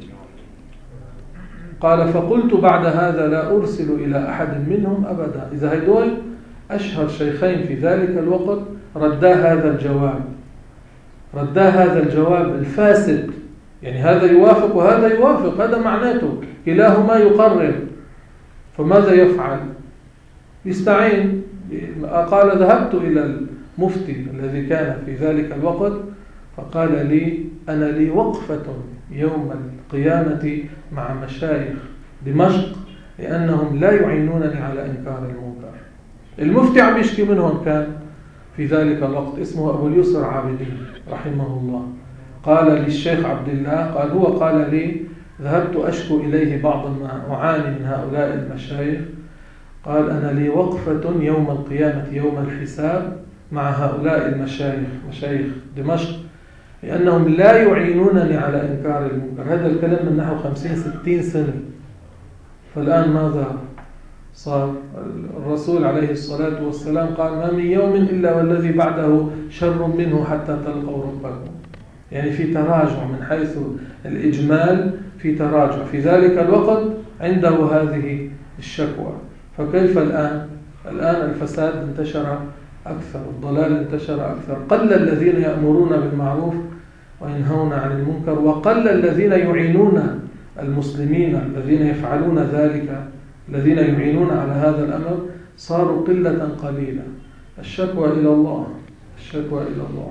قال فقلت بعد هذا لا أرسل إلى أحد منهم أبدا. إذا هدول أشهر شيخين في ذلك الوقت ردا هذا الجواب، ردا هذا الجواب الفاسد، يعني هذا يوافق وهذا يوافق، هذا معناته كلاهما يقرر. فماذا يفعل؟ يستعين. قال ذهبت إلى المفتي الذي كان في ذلك الوقت فقال لي أنا لي وقفة يوم القيامة مع مشايخ دمشق لأنهم لا يعينونني على إنكار المنكر. المفتي عم يشكي منهم كان في ذلك الوقت اسمه أبو اليسر عابدين رحمه الله. قال للشيخ عبد الله، قال هو قال لي ذهبت أشكو إليه بعض ما أعاني من هؤلاء المشايخ، قال أنا لي وقفة يوم القيامة يوم الحساب مع هؤلاء المشايخ مشايخ دمشق لأنهم لا يعينونني على إنكار المنكر. هذا الكلام من نحو خمسين ستين سنة. فالآن ماذا صار؟ الرسول عليه الصلاة والسلام قال ما من يوم إلا والذي بعده شر منه حتى تلقوا ربكم. يعني في تراجع من حيث الإجمال، في تراجع. في ذلك الوقت عنده هذه الشكوى. فكيف الآن؟ الآن الفساد انتشر أكثر، الضلال انتشر أكثر، قل الذين يأمرون بالمعروف وينهون عن المنكر، وقل الذين يعينون المسلمين الذين يفعلون ذلك، الذين يعينون على هذا الأمر صاروا قلة قليلة. الشكوى إلى الله، الشكوى إلى الله.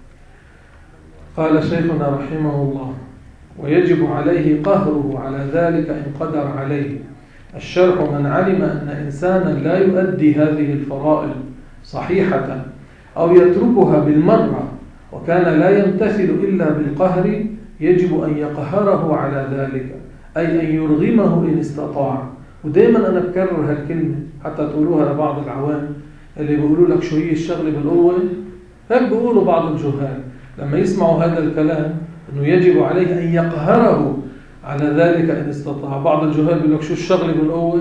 قال شيخنا رحمه الله ويجب عليه قهره على ذلك إن قدر عليه. الشرع من علم أن إنسانا لا يؤدي هذه الفرائض صحيحة أو يتركها بالمرة وكان لا يمتثل إلا بالقهر يجب أن يقهره على ذلك، أي أن يرغمه إن استطاع ودائما أنا بكرر هالكلمة حتى تقولوها لبعض العوام اللي بيقولوا لك شو هي الشغلة بالقوة. هيك بيقولوا بعض الجهال لما يسمعوا هذا الكلام أنه يجب عليه أن يقهره على ذلك إن استطاع. بعض الجهال بيقول لك شو الشغلة بالقوة.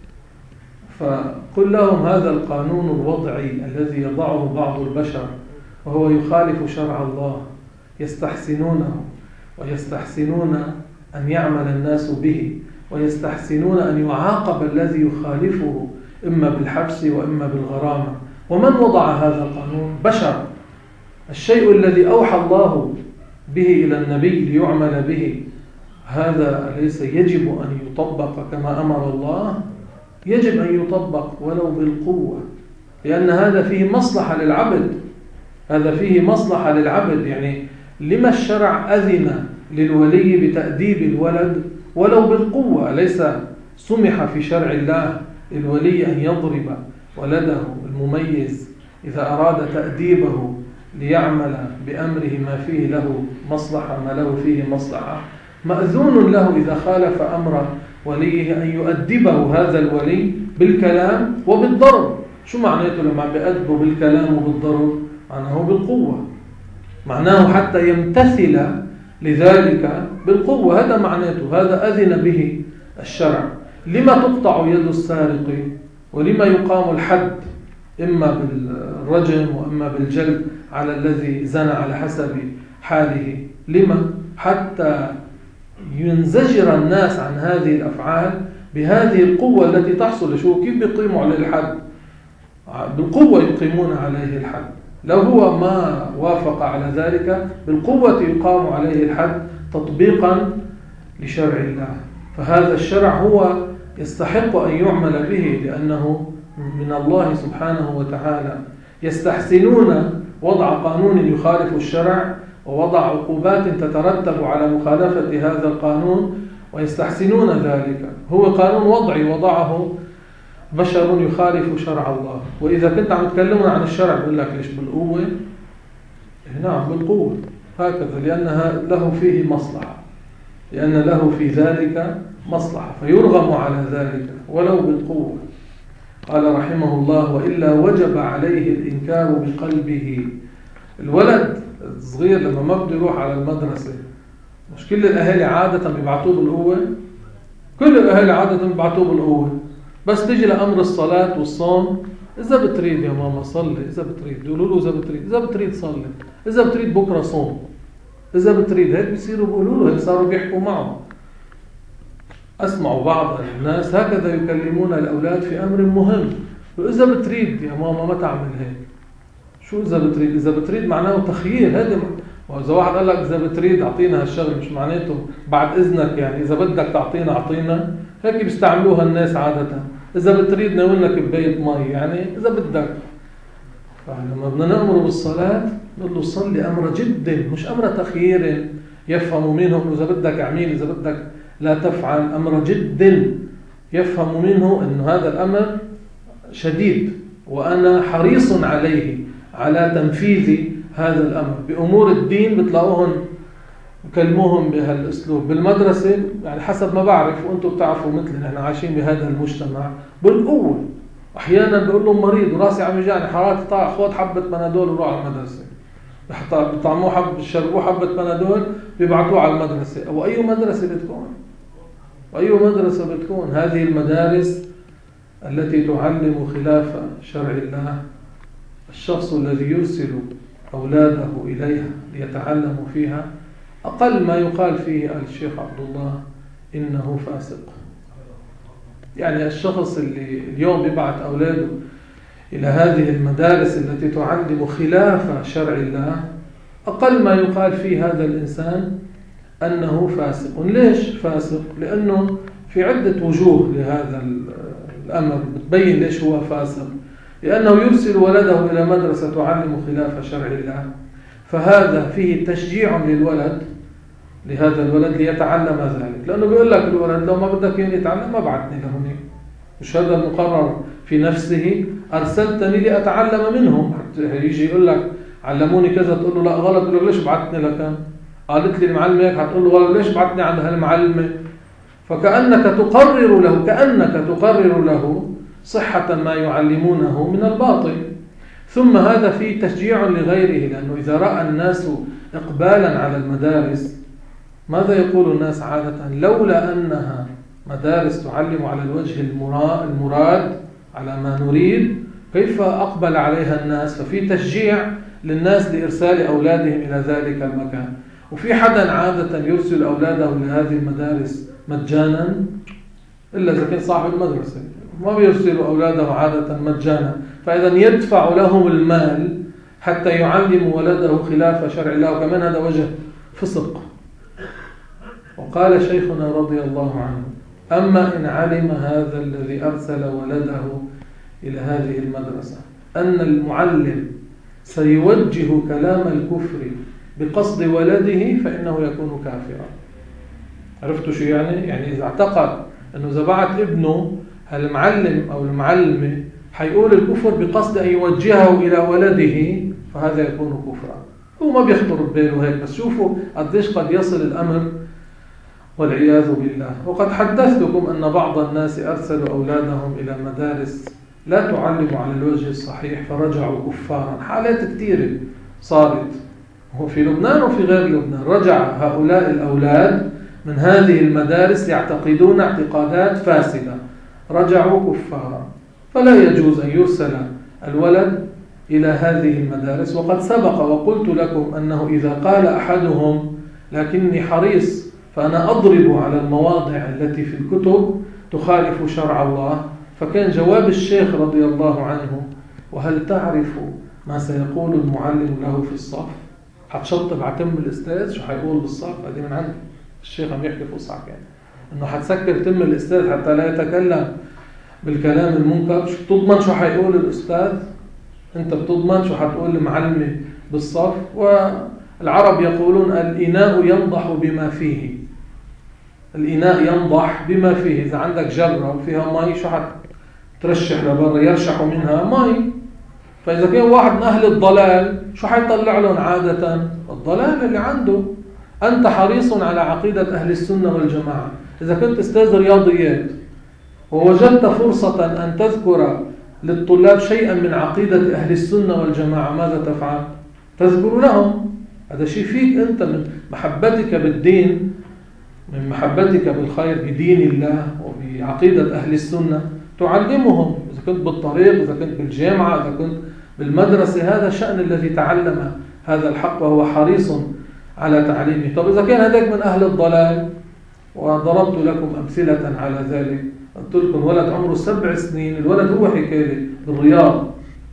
فقل لهم هذا القانون الوضعي الذي يضعه بعض البشر وهو يخالف شرع الله، يستحسنونه ويستحسنون أن يعمل الناس به، ويستحسنون أن يعاقب الذي يخالفه إما بالحبس وإما بالغرامة. ومن وضع هذا القانون؟ بشر. الشيء الذي أوحى الله به إلى النبي ليعمل به، هذا ليس يجب أن يطبق كما أمر الله؟ يجب أن يطبق ولو بالقوة، لأن هذا فيه مصلحة للعبد. هذا فيه مصلحة للعبد. يعني لما الشرع أذن للولي بتأديب الولد ولو بالقوة؟ ليس سمح في شرع الله للولي أن يضرب ولده المميز إذا أراد تأديبه ليعمل بأمره ما فيه له مصلحة، ما له فيه مصلحة. مأذون له إذا خالف أمر وليه أن يؤدبه هذا الولي بالكلام وبالضرب. شو معناته لما بيأدبه بالكلام وبالضرب؟ معناه بالقوة، معناه حتى يمتثل لذلك بالقوة. هذا معناته، هذا أذن به الشرع. لما تقطع يد السارق ولما يقام الحد إما بالرجم وإما بالجلد على الذي زنى على حسب حاله؟ لما؟ حتى ينزجر الناس عن هذه الأفعال بهذه القوة التي تحصل. شو كيف بيقيموا عليه الحد؟ بالقوة يقيمون عليه الحد. لو هو ما وافق على ذلك بالقوة يقام عليه الحد تطبيقا لشرع الله. فهذا الشرع هو يستحق أن يعمل به لأنه من الله سبحانه وتعالى. يستحسنون وضع قانون يخالف الشرع ووضع عقوبات تترتب على مخالفة هذا القانون، ويستحسنون ذلك. هو قانون وضعي وضعه بشر يخالف شرع الله. وإذا كنت عم تكلمنا عن الشرع بقول لك ليش بالقوة؟ نعم بالقوة، هكذا، لأنها له فيه مصلحة، لأن له في ذلك مصلحة فيرغم على ذلك ولو بالقوة. قال رحمه الله: وإلا وجب عليه الإنكار بقلبه. الولد الصغير لما ما بده يروح على المدرسة، مش كل الأهالي عادة بيبعتوه بالقوة؟ كل الأهالي عادة بيبعتوه بالقوة، بس تيجي لأمر الصلاة والصوم، إذا بتريد يا ماما صلي، إذا بتريد بيقولوا له إذا بتريد، إذا بتريد صلي، إذا بتريد بكرة صوم، إذا بتريد. هيك بيصيروا بيقولوا له، هيك صاروا بيحكوا معه. أسمعوا بعض الناس هكذا يكلمون الأولاد في أمر مهم، وإذا بتريد يا ماما ما تعمل هيك. شو إذا بتريد؟ إذا بتريد معناه تخيير. هذا وإذا واحد قال لك إذا بتريد أعطينا هالشغل، مش معناته بعد إذنك، يعني إذا بدك تعطينا أعطينا. هيك بيستعملوها الناس عادة. إذا بتريد ناولنا كباية مي، يعني إذا بدك. فلما بدنا نأمره بالصلاة نقول له صلي أمر جد، مش أمر تخيير يفهم منه إذا بدك اعمل، إذا بدك لا تفعل. أمر جد يفهم منه أن هذا الأمر شديد وأنا حريص عليه على تنفيذ هذا الأمر. بأمور الدين بتلاقوهم يكلموهم بهالأسلوب. بالمدرسة يعني حسب ما بعرف، وأنتم بتعرفوا مثلنا احنا عايشين بهذا المجتمع، بالقوة. أحيانا بقول لهم مريض وراسي عم يجاني حرارتي طالع، خذ حبة بنادول وروح على المدرسة. بيطعموه حب بيشربوه حبة بنادول بيبعتوه على المدرسة. أو أي مدرسة بتكون؟ وأي مدرسة بتكون؟ هذه المدارس التي تعلم خلاف شرع الله. الشخص الذي يرسل أولاده إليها ليتعلموا فيها أقل ما يقال فيه الشيخ عبد الله إنه فاسق. يعني الشخص اللي اليوم يبعث أولاده إلى هذه المدارس التي تعلم خلاف شرع الله أقل ما يقال فيه هذا الإنسان أنه فاسق. ليش فاسق؟ لأنه في عدة وجوه لهذا الأمر بتبين ليش هو فاسق. لأنه يرسل ولده إلى مدرسة تعلم خلاف شرع الله، فهذا فيه تشجيع للولد، لهذا الولد ليتعلم ذلك. لأنه بيقول لك الولد لو ما بدك يتعلم ما بعتني لهوني، مش هذا المقرر في نفسه، أرسلتني لأتعلم منهم. يجي يقول لك علموني كذا تقول له لا غلط، تقول له ليش بعتني لك؟ قالت لي المعلمة هيك، هتقول له غلط، ليش بعتني عند هالمعلمة؟ فكأنك تقرر له كأنك تقرر له صحة ما يعلمونه من الباطل. ثم هذا فيه تشجيع لغيره، لأنه إذا رأى الناس إقبالا على المدارس، ماذا يقول الناس عادة؟ لولا أنها مدارس تعلم على الوجه المراد على ما نريد كيف أقبل عليها الناس؟ ففي تشجيع للناس لإرسال أولادهم إلى ذلك المكان. وفي حدا عادة يرسل أولاده لهذه المدارس مجانا إلا إذا كان صاحب المدرسة، ما بيرسلوا أولاده عادة مجانا، فإذا يدفع لهم المال حتى يعلموا ولده خلاف شرع الله، وكمان هذا وجه فسق. وقال شيخنا رضي الله عنه: أما إن علم هذا الذي أرسل ولده إلى هذه المدرسة أن المعلم سيوجه كلام الكفر بقصد ولده فإنه يكون كافرا. عرفتوا شو يعني؟ يعني إذا اعتقد أنه إذا بعت ابنه المعلم أو المعلمة حيقول الكفر بقصد أن يوجهه إلى ولده فهذا يكون كفرا. هو ما بيخطر بباله هيك، بس شوفوا قديش قد يصل الأمر والعياذ بالله. وقد حدثتكم أن بعض الناس أرسلوا أولادهم إلى مدارس لا تعلم على الوجه الصحيح فرجعوا كفارا. حالات كثيرة صارت هو في لبنان وفي غير لبنان. رجع هؤلاء الأولاد من هذه المدارس يعتقدون اعتقادات فاسدة، رجعوا كفارا. فلا يجوز أن يرسل الولد إلى هذه المدارس. وقد سبق وقلت لكم أنه إذا قال أحدهم لكني حريص فأنا أضرب على المواضع التي في الكتب تخالف شرع الله، فكان جواب الشيخ رضي الله عنه: وهل تعرف ما سيقول المعلم له في الصف؟ حتشطب عتم الأستاذ شو حيقول بالصف؟ هذه من عند الشيخ عم يحكي فصحى كان إنه حتسكر تم الأستاذ حتى لا يتكلم بالكلام المنكر. شو بتضمن شو حيقول الأستاذ؟ أنت بتضمن شو حتقول المعلمة بالصف؟ والعرب يقولون الإناء ينضح بما فيه. الإناء ينضح بما فيه. إذا عندك جرة فيها مي شو حترشح لبرا؟ يرشح منها مي. فإذا كان واحد من أهل الضلال شو حيطلع لهم عادة؟ الضلال اللي عنده. أنت حريص على عقيدة أهل السنة والجماعة. إذا كنت أستاذ رياضيات ووجدت فرصة أن تذكر للطلاب شيئا من عقيدة أهل السنة والجماعة ماذا تفعل؟ تذكر لهم. هذا شيء فيك أنت من محبتك بالدين، من محبتك بالخير بدين الله وبعقيدة أهل السنة، تعلمهم. إذا كنت بالطريق، إذا كنت بالجامعة، إذا كنت بالمدرسة، هذا الشأن الذي تعلم هذا الحق وهو حريص على تعليمه. طب إذا كان هذاك من أهل الضلال، وضربت لكم أمثلة على ذلك، قلت لكم ولد عمره سبع سنين، الولد هو حكى لي بالرياض،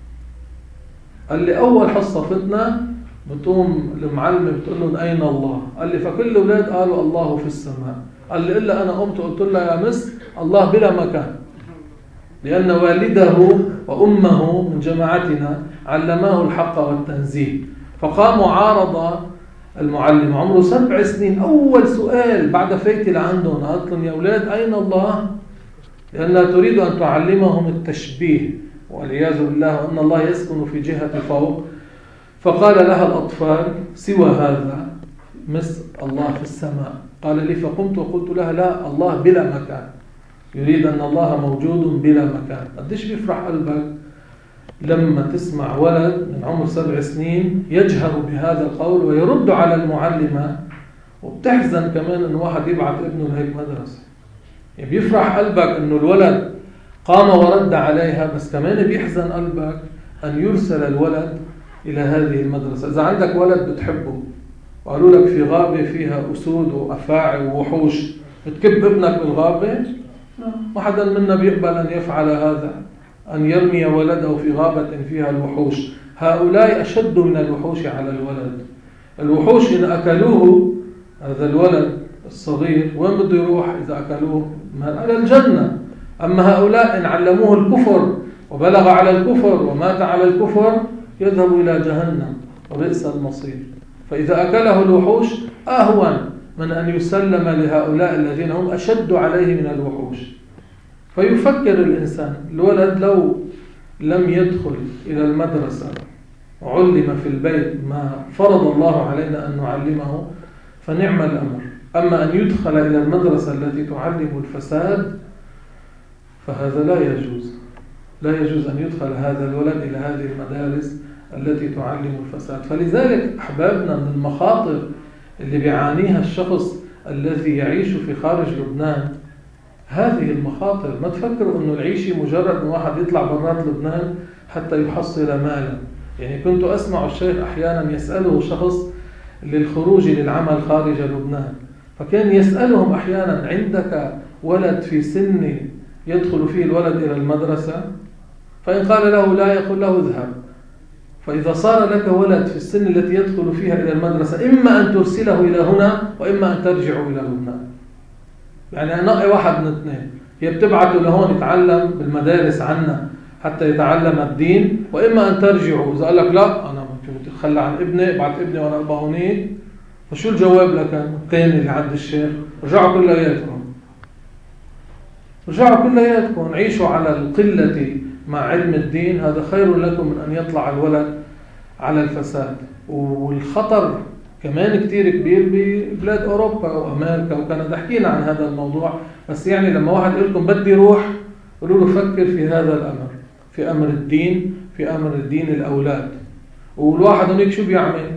قال لي أول حصة فتنا بتقوم المعلمة بتقول لهم أين الله؟ قال لي فكل الأولاد قالوا الله في السماء. قال لي إلا أنا قمت قلت له يا مس الله بلا مكان، لأن والده وأمه من جماعتنا علماه الحق والتنزيه. فقام عارض المعلم عمره سبع سنين. أول سؤال بعد فايتي لعندهم قالت لهم يا أولاد أين الله؟ لأنها تريد أن تعلمهم التشبيه والعياذ بالله، وأن الله يسكن في جهة فوق. فقال لها الأطفال سوى هذا مس الله في السماء. قال لي فقمت وقلت لها لا، الله بلا مكان، يريد أن الله موجود بلا مكان. قديش بيفرح قلبك لما تسمع ولد من عمر سبع سنين يجهر بهذا القول ويرد على المعلمة. وبتحزن كمان أن واحد يبعث ابنه لهيك مدرسة. يعني بيفرح قلبك أنه الولد قام ورد عليها، بس كمان بيحزن قلبك أن يرسل الولد إلى هذه المدرسة. إذا عندك ولد بتحبه وقالوا لك في غابة فيها أسود وأفاعي ووحوش، بتكب ابنك بالغابة؟ ما حدا منا بيقبل أن يفعل هذا، أن يرمي ولده في غابة فيها الوحوش. هؤلاء أشد من الوحوش على الولد. الوحوش إن أكلوه هذا الولد الصغير وين بده يروح إذا أكلوه؟ على الجنة. أما هؤلاء إن علموه الكفر وبلغ على الكفر ومات على الكفر يذهب إلى جهنم وبئس المصير. فإذا أكله الوحوش أهون من أن يسلم لهؤلاء الذين هم أشد عليه من الوحوش. فيفكر الإنسان الولد لو لم يدخل إلى المدرسة وعلم في البيت ما فرض الله علينا أن نعلمه فنعم الأمر. أما أن يدخل إلى المدرسة التي تعلم الفساد فهذا لا يجوز. لا يجوز أن يدخل هذا الولد إلى هذه المدارس التي تعلم الفساد. فلذلك أحبابنا، من المخاطر اللي بيعانيها الشخص الذي يعيش في خارج لبنان هذه المخاطر. ما تفكروا أنه العيشة مجرد أن واحد يطلع برات لبنان حتى يحصل مالا. يعني كنت أسمع الشيخ أحيانا يسأله شخص للخروج للعمل خارج لبنان، فكان يسألهم أحيانا: عندك ولد في سن يدخل فيه الولد إلى المدرسة؟ فإن قال له لا، يقول له: اذهب. فإذا صار لك ولد في السن التي يدخل فيها إلى المدرسة، إما أن ترسله إلى هنا وإما أن ترجعوا إلى لبنان. يعني نقي واحد من اثنين: هي بتبعته لهون يتعلم بالمدارس عنا حتى يتعلم الدين، وإما أن ترجعوا. إذا قال لك لا، أنا بتخلى عن ابني، بعت ابني وأنا أبقى هونيك، فشو الجواب لك الثاني اللي عند الشيخ؟ رجعوا كلياتكم، رجعوا كلياتكم، عيشوا على القلة مع علم الدين، هذا خير لكم من أن يطلع الولد على الفساد. والخطر كمان كتير كبير ببلاد أوروبا وأمريكا وكندا. حكينا عن هذا الموضوع، بس يعني لما واحد يقول لكم بدي روح، قولوا له فكر في هذا الأمر، في أمر الدين، في أمر الدين الأولاد. والواحد هناك شو بيعمل؟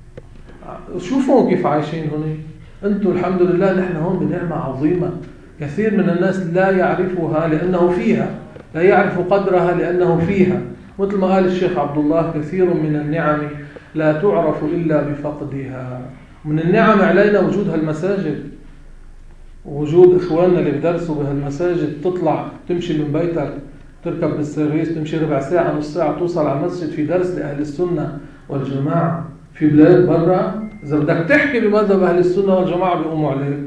شوفوا كيف عايشين هناك. أنتوا الحمد لله نحن هون بنعمة عظيمة، كثير من الناس لا يعرفها لأنه فيها، لا يعرف قدرها لأنه فيها. مثل ما قال الشيخ عبد الله: كثير من النعم لا تعرف إلا بفقدها. من النعم علينا وجود هالمساجد، وجود إخواننا اللي بدرسوا بهالمساجد. تطلع تمشي من بيتك، تركب بالسيرفيس، تمشي ربع ساعة نص ساعة، توصل على المسجد في درس لأهل السنة والجماعة. في بلاد برا إذا بدك تحكي بمذهب أهل السنة والجماعة بيقوموا عليك.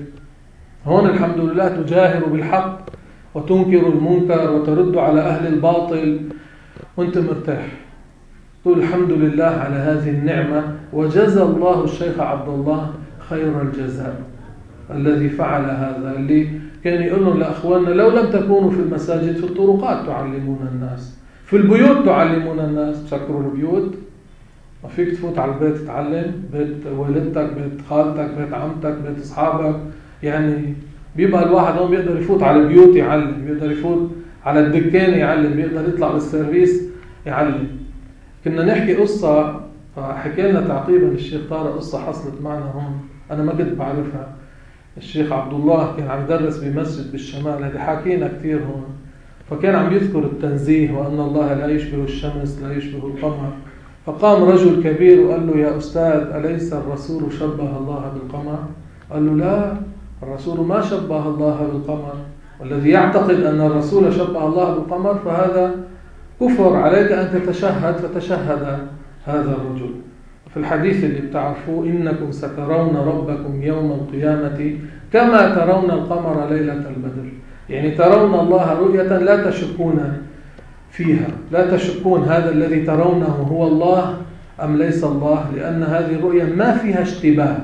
هون الحمد لله تجاهر بالحق وتنكر المنكر وترد على أهل الباطل وانت مرتاح. تقول الحمد لله على هذه النعمة، وجزى الله الشيخ عبد الله خير الجزاء الذي فعل هذا. اللي كان يقول لهم لأخواننا: لو لم تكونوا في المساجد، في الطرقات تعلمون الناس، في البيوت تعلمون الناس. تسكروا البيوت، ما فيك تفوت على البيت تتعلم، بيت والدتك، بيت خالتك، بيت عمتك، بيت أصحابك. يعني بيبقى الواحد هون بيقدر يفوت على البيوت يعلم، بيقدر يفوت على الدكان يعلم، بيقدر يطلع بالسيرفيس يعلم. كنا نحكي قصة، فحكي لنا تعقيبا الشيخ طارق قصة حصلت معنا هون، أنا ما كنت بعرفها. الشيخ عبد الله كان عم يدرس بمسجد بالشمال، هذه حكينا كتير هون. فكان عم يذكر التنزيه وأن الله لا يشبه الشمس لا يشبه القمر. فقام رجل كبير وقال له: يا أستاذ، أليس الرسول شبه الله بالقمر؟ قال له: لا، الرسول ما شبه الله بالقمر، والذي يعتقد أن الرسول شبه الله بالقمر فهذا كفر، عليك أن تتشهد. فتشهد هذا الرجل. في الحديث اللي بتعرفوه: إنكم سترون ربكم يوم القيامة كما ترون القمر ليلة البدر. يعني ترون الله رؤية لا تشكون فيها، لا تشكون هذا الذي ترونه هو الله أم ليس الله، لأن هذه الرؤية ما فيها اشتباه.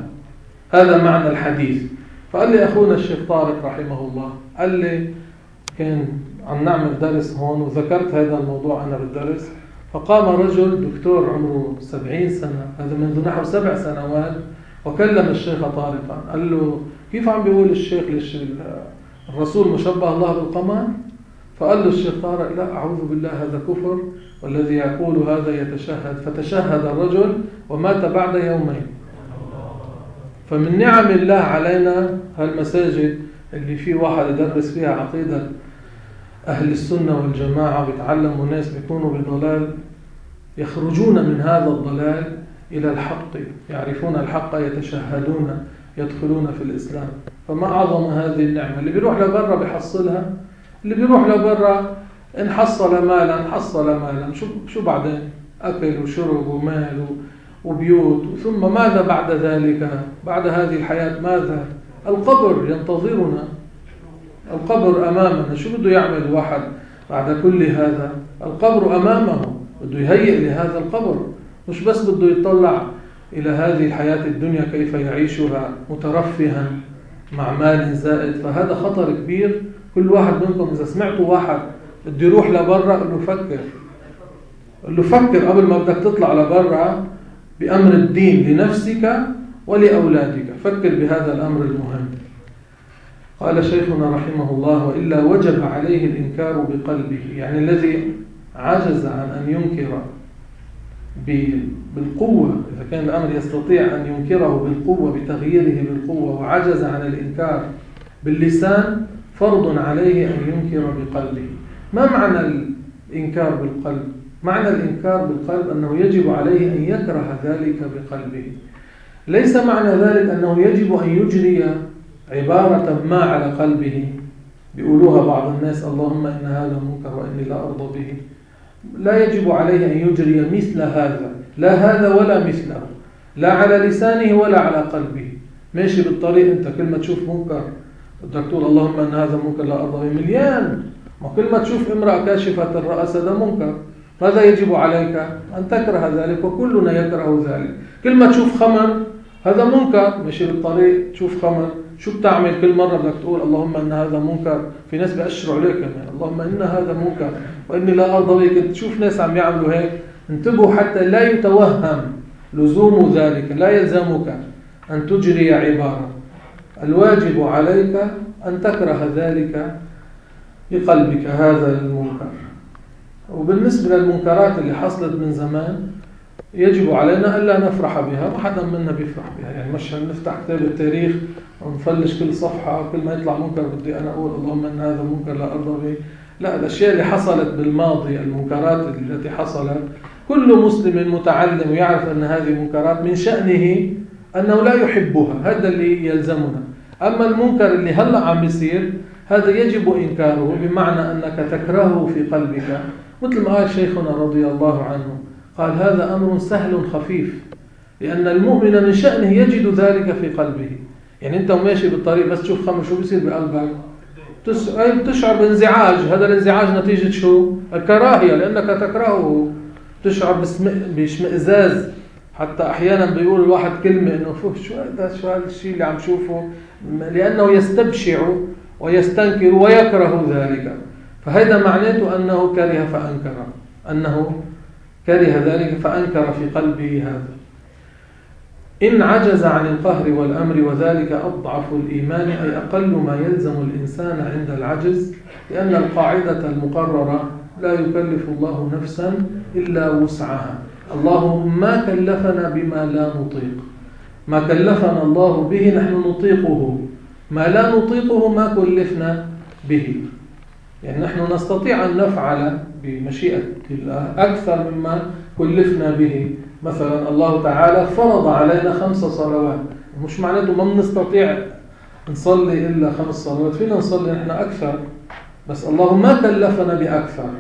هذا معنى الحديث. فقال لي أخونا الشيخ طارق رحمه الله، قال لي كان عم نعمل درس هون وذكرت هذا الموضوع أنا بالدرس، فقام رجل دكتور عمره سبعين سنة، هذا منذ نحو سبع سنوات، وكلم الشيخ طارقا. قال له: كيف عم بيقول الشيخ الرسول مشبه الله بالقمر؟ فقال له الشيخ طارق: لا، أعوذ بالله، هذا كفر، والذي يقول هذا يتشهد. فتشهد الرجل ومات بعد يومين. فمن نعم الله علينا هالمساجد اللي فيه واحد يدرس فيها عقيدة أهل السنة والجماعة، بيتعلموا ناس بيكونوا بضلال، يخرجون من هذا الضلال إلى الحق، يعرفون الحق، يتشهدون، يدخلون في الإسلام. فما أعظم هذه النعمة. اللي بيروح لبرا بيحصلها، اللي بيروح لبرا إن حصل مالا حصل مالا، شو شو بعدين؟ أكل وشرب ومال وبيوت، ثم ماذا بعد ذلك؟ بعد هذه الحياة ماذا؟ القبر ينتظرنا، القبر أمامنا. شو بده يعمل الواحد بعد كل هذا؟ القبر أمامه، بده يهيئ لهذا القبر، مش بس بده يطلع إلى هذه الحياة الدنيا كيف يعيشها مترفها مع مال زائد. فهذا خطر كبير. كل واحد منكم إذا سمعتوا واحد بده يروح لبرا، قل له فكر، قل له فكر قبل ما بدك تطلع لبرا بأمر الدين لنفسك ولأولادك. فكر بهذا الأمر المهم. قال شيخنا رحمه الله: وإلا وجب عليه الإنكار بقلبه، يعني الذي عجز عن أن ينكر بالقوة، إذا كان الأمر يستطيع أن ينكره بالقوة بتغييره بالقوة وعجز عن الإنكار باللسان، فرض عليه أن ينكر بقلبه. ما معنى الإنكار بالقلب؟ معنى الإنكار بالقلب أنه يجب عليه أن يكره ذلك بقلبه. ليس معنى ذلك أنه يجب أن يجري عبارة ما على قلبه بيقولوها بعض الناس: اللهم إن هذا منكر وإني لا أرضى به. لا يجب عليه أن يجري مثل هذا، لا هذا ولا مثله، لا على لسانه ولا على قلبه. ماشي بالطريق أنت كل ما تشوف منكر بدك تقول اللهم إن هذا منكر لا أرضى به مليان. ما كل ما تشوف امرأة كاشفة الرأس هذا منكر. ماذا يجب عليك؟ أن تكره ذلك، وكلنا يكره ذلك. كل ما تشوف خمر هذا منكر. ماشي بالطريق تشوف خمر، شو بتعمل كل مرة بدك تقول اللهم إن هذا منكر؟ في ناس بيأشروا عليك كمان اللهم إن هذا منكر وإني لا أرضى بك. تشوف ناس عم يعملوا هيك، انتبهوا حتى لا يتوهم لزوم ذلك. لا يلزمك أن تجري عبارة، الواجب عليك أن تكره ذلك بقلبك هذا المنكر. وبالنسبة للمنكرات اللي حصلت من زمان يجب علينا ألا نفرح بها، وحدا منا بيفرح بها. يعني مش نفتح كتاب التاريخ ونفلش كل صفحة كل ما يطلع منكر بدي أنا أقول اللهم إن هذا منكر لا أرضى به. لا، الأشياء اللي حصلت بالماضي، المنكرات التي حصلت، كل مسلم متعلم ويعرف أن هذه منكرات من شأنه أنه لا يحبها. هذا اللي يلزمنا. أما المنكر اللي هلأ عم يصير هذا يجب إنكاره، بمعنى أنك تكرهه في قلبك. مثل ما قال شيخنا رضي الله عنه، قال هذا أمر سهل خفيف، لأن المؤمن من شأنه يجد ذلك في قلبه. يعني أنت ماشي بالطريق بس تشوف خمر شو بيصير بقلبك؟ تشعر بانزعاج. هذا الانزعاج نتيجة شو؟ الكراهية، لأنك تكرهه. تشعر باشمئزاز. حتى أحيانا بيقول الواحد كلمة إنه فوه شو هذا، شو هذا الشيء اللي عم شوفه، لأنه يستبشع ويستنكر ويكره ذلك. فهذا معناته أنه كره فأنكر، أنه كره ذلك فأنكر في قلبه هذا. إن عجز عن القهر والأمر، وذلك أضعف الإيمان، أي أقل ما يلزم الإنسان عند العجز، لأن القاعدة المقررة لا يكلف الله نفسا إلا وسعها. الله ما كلفنا بما لا نطيق. ما كلفنا الله به نحن نطيقه، ما لا نطيقه ما كلفنا به. يعني نحن نستطيع أن نفعل بمشيئة الله أكثر مما كلفنا به. مثلا الله تعالى فرض علينا خمس صلوات، مش معناته ما بنستطيع نصلي إلا خمس صلوات، فينا نصلي نحن أكثر، بس الله ما كلفنا بأكثر،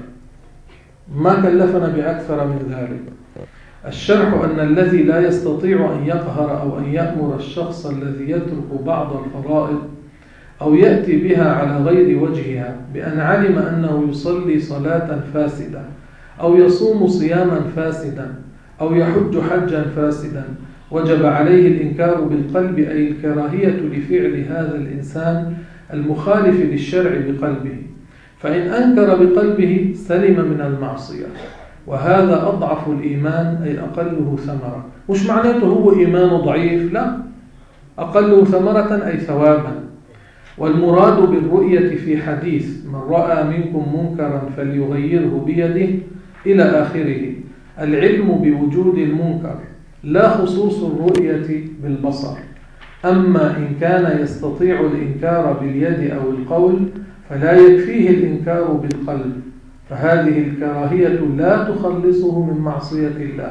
ما كلفنا بأكثر من ذلك. الشرح أن الذي لا يستطيع أن يقهر أو أن يأمر الشخص الذي يترك بعض الفرائض أو يأتي بها على غير وجهها، بأن علم أنه يصلي صلاة فاسدة أو يصوم صياما فاسدا أو يحج حجا فاسدا، وجب عليه الإنكار بالقلب، أي الكراهية لفعل هذا الإنسان المخالف للشرع بقلبه. فإن أنكر بقلبه سلم من المعصية، وهذا أضعف الإيمان، أي أقله ثمرة. مش معناته هو إيمان ضعيف، لا، أقله ثمرة أي ثوابا. والمراد بالرؤية في حديث من رأى منكم منكرا فليغيره بيده إلى آخره العلم بوجود المنكر، لا خصوص الرؤية بالبصر. أما إن كان يستطيع الإنكار باليد أو القول فلا يكفيه الإنكار بالقلب، فهذه الكراهية لا تخلصه من معصية الله.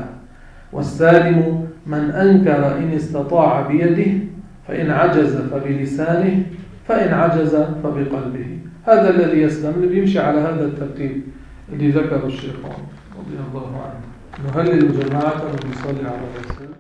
والسالم من أنكر إن استطاع بيده، فإن عجز فبلسانه، فإن عجز فبقلبه. هذا الذي يسلم، اللي بيمشي على هذا الترتيب اللي ذكره الشيخ رضي الله عنه. نهلل جماعة ونصلي على الرسول.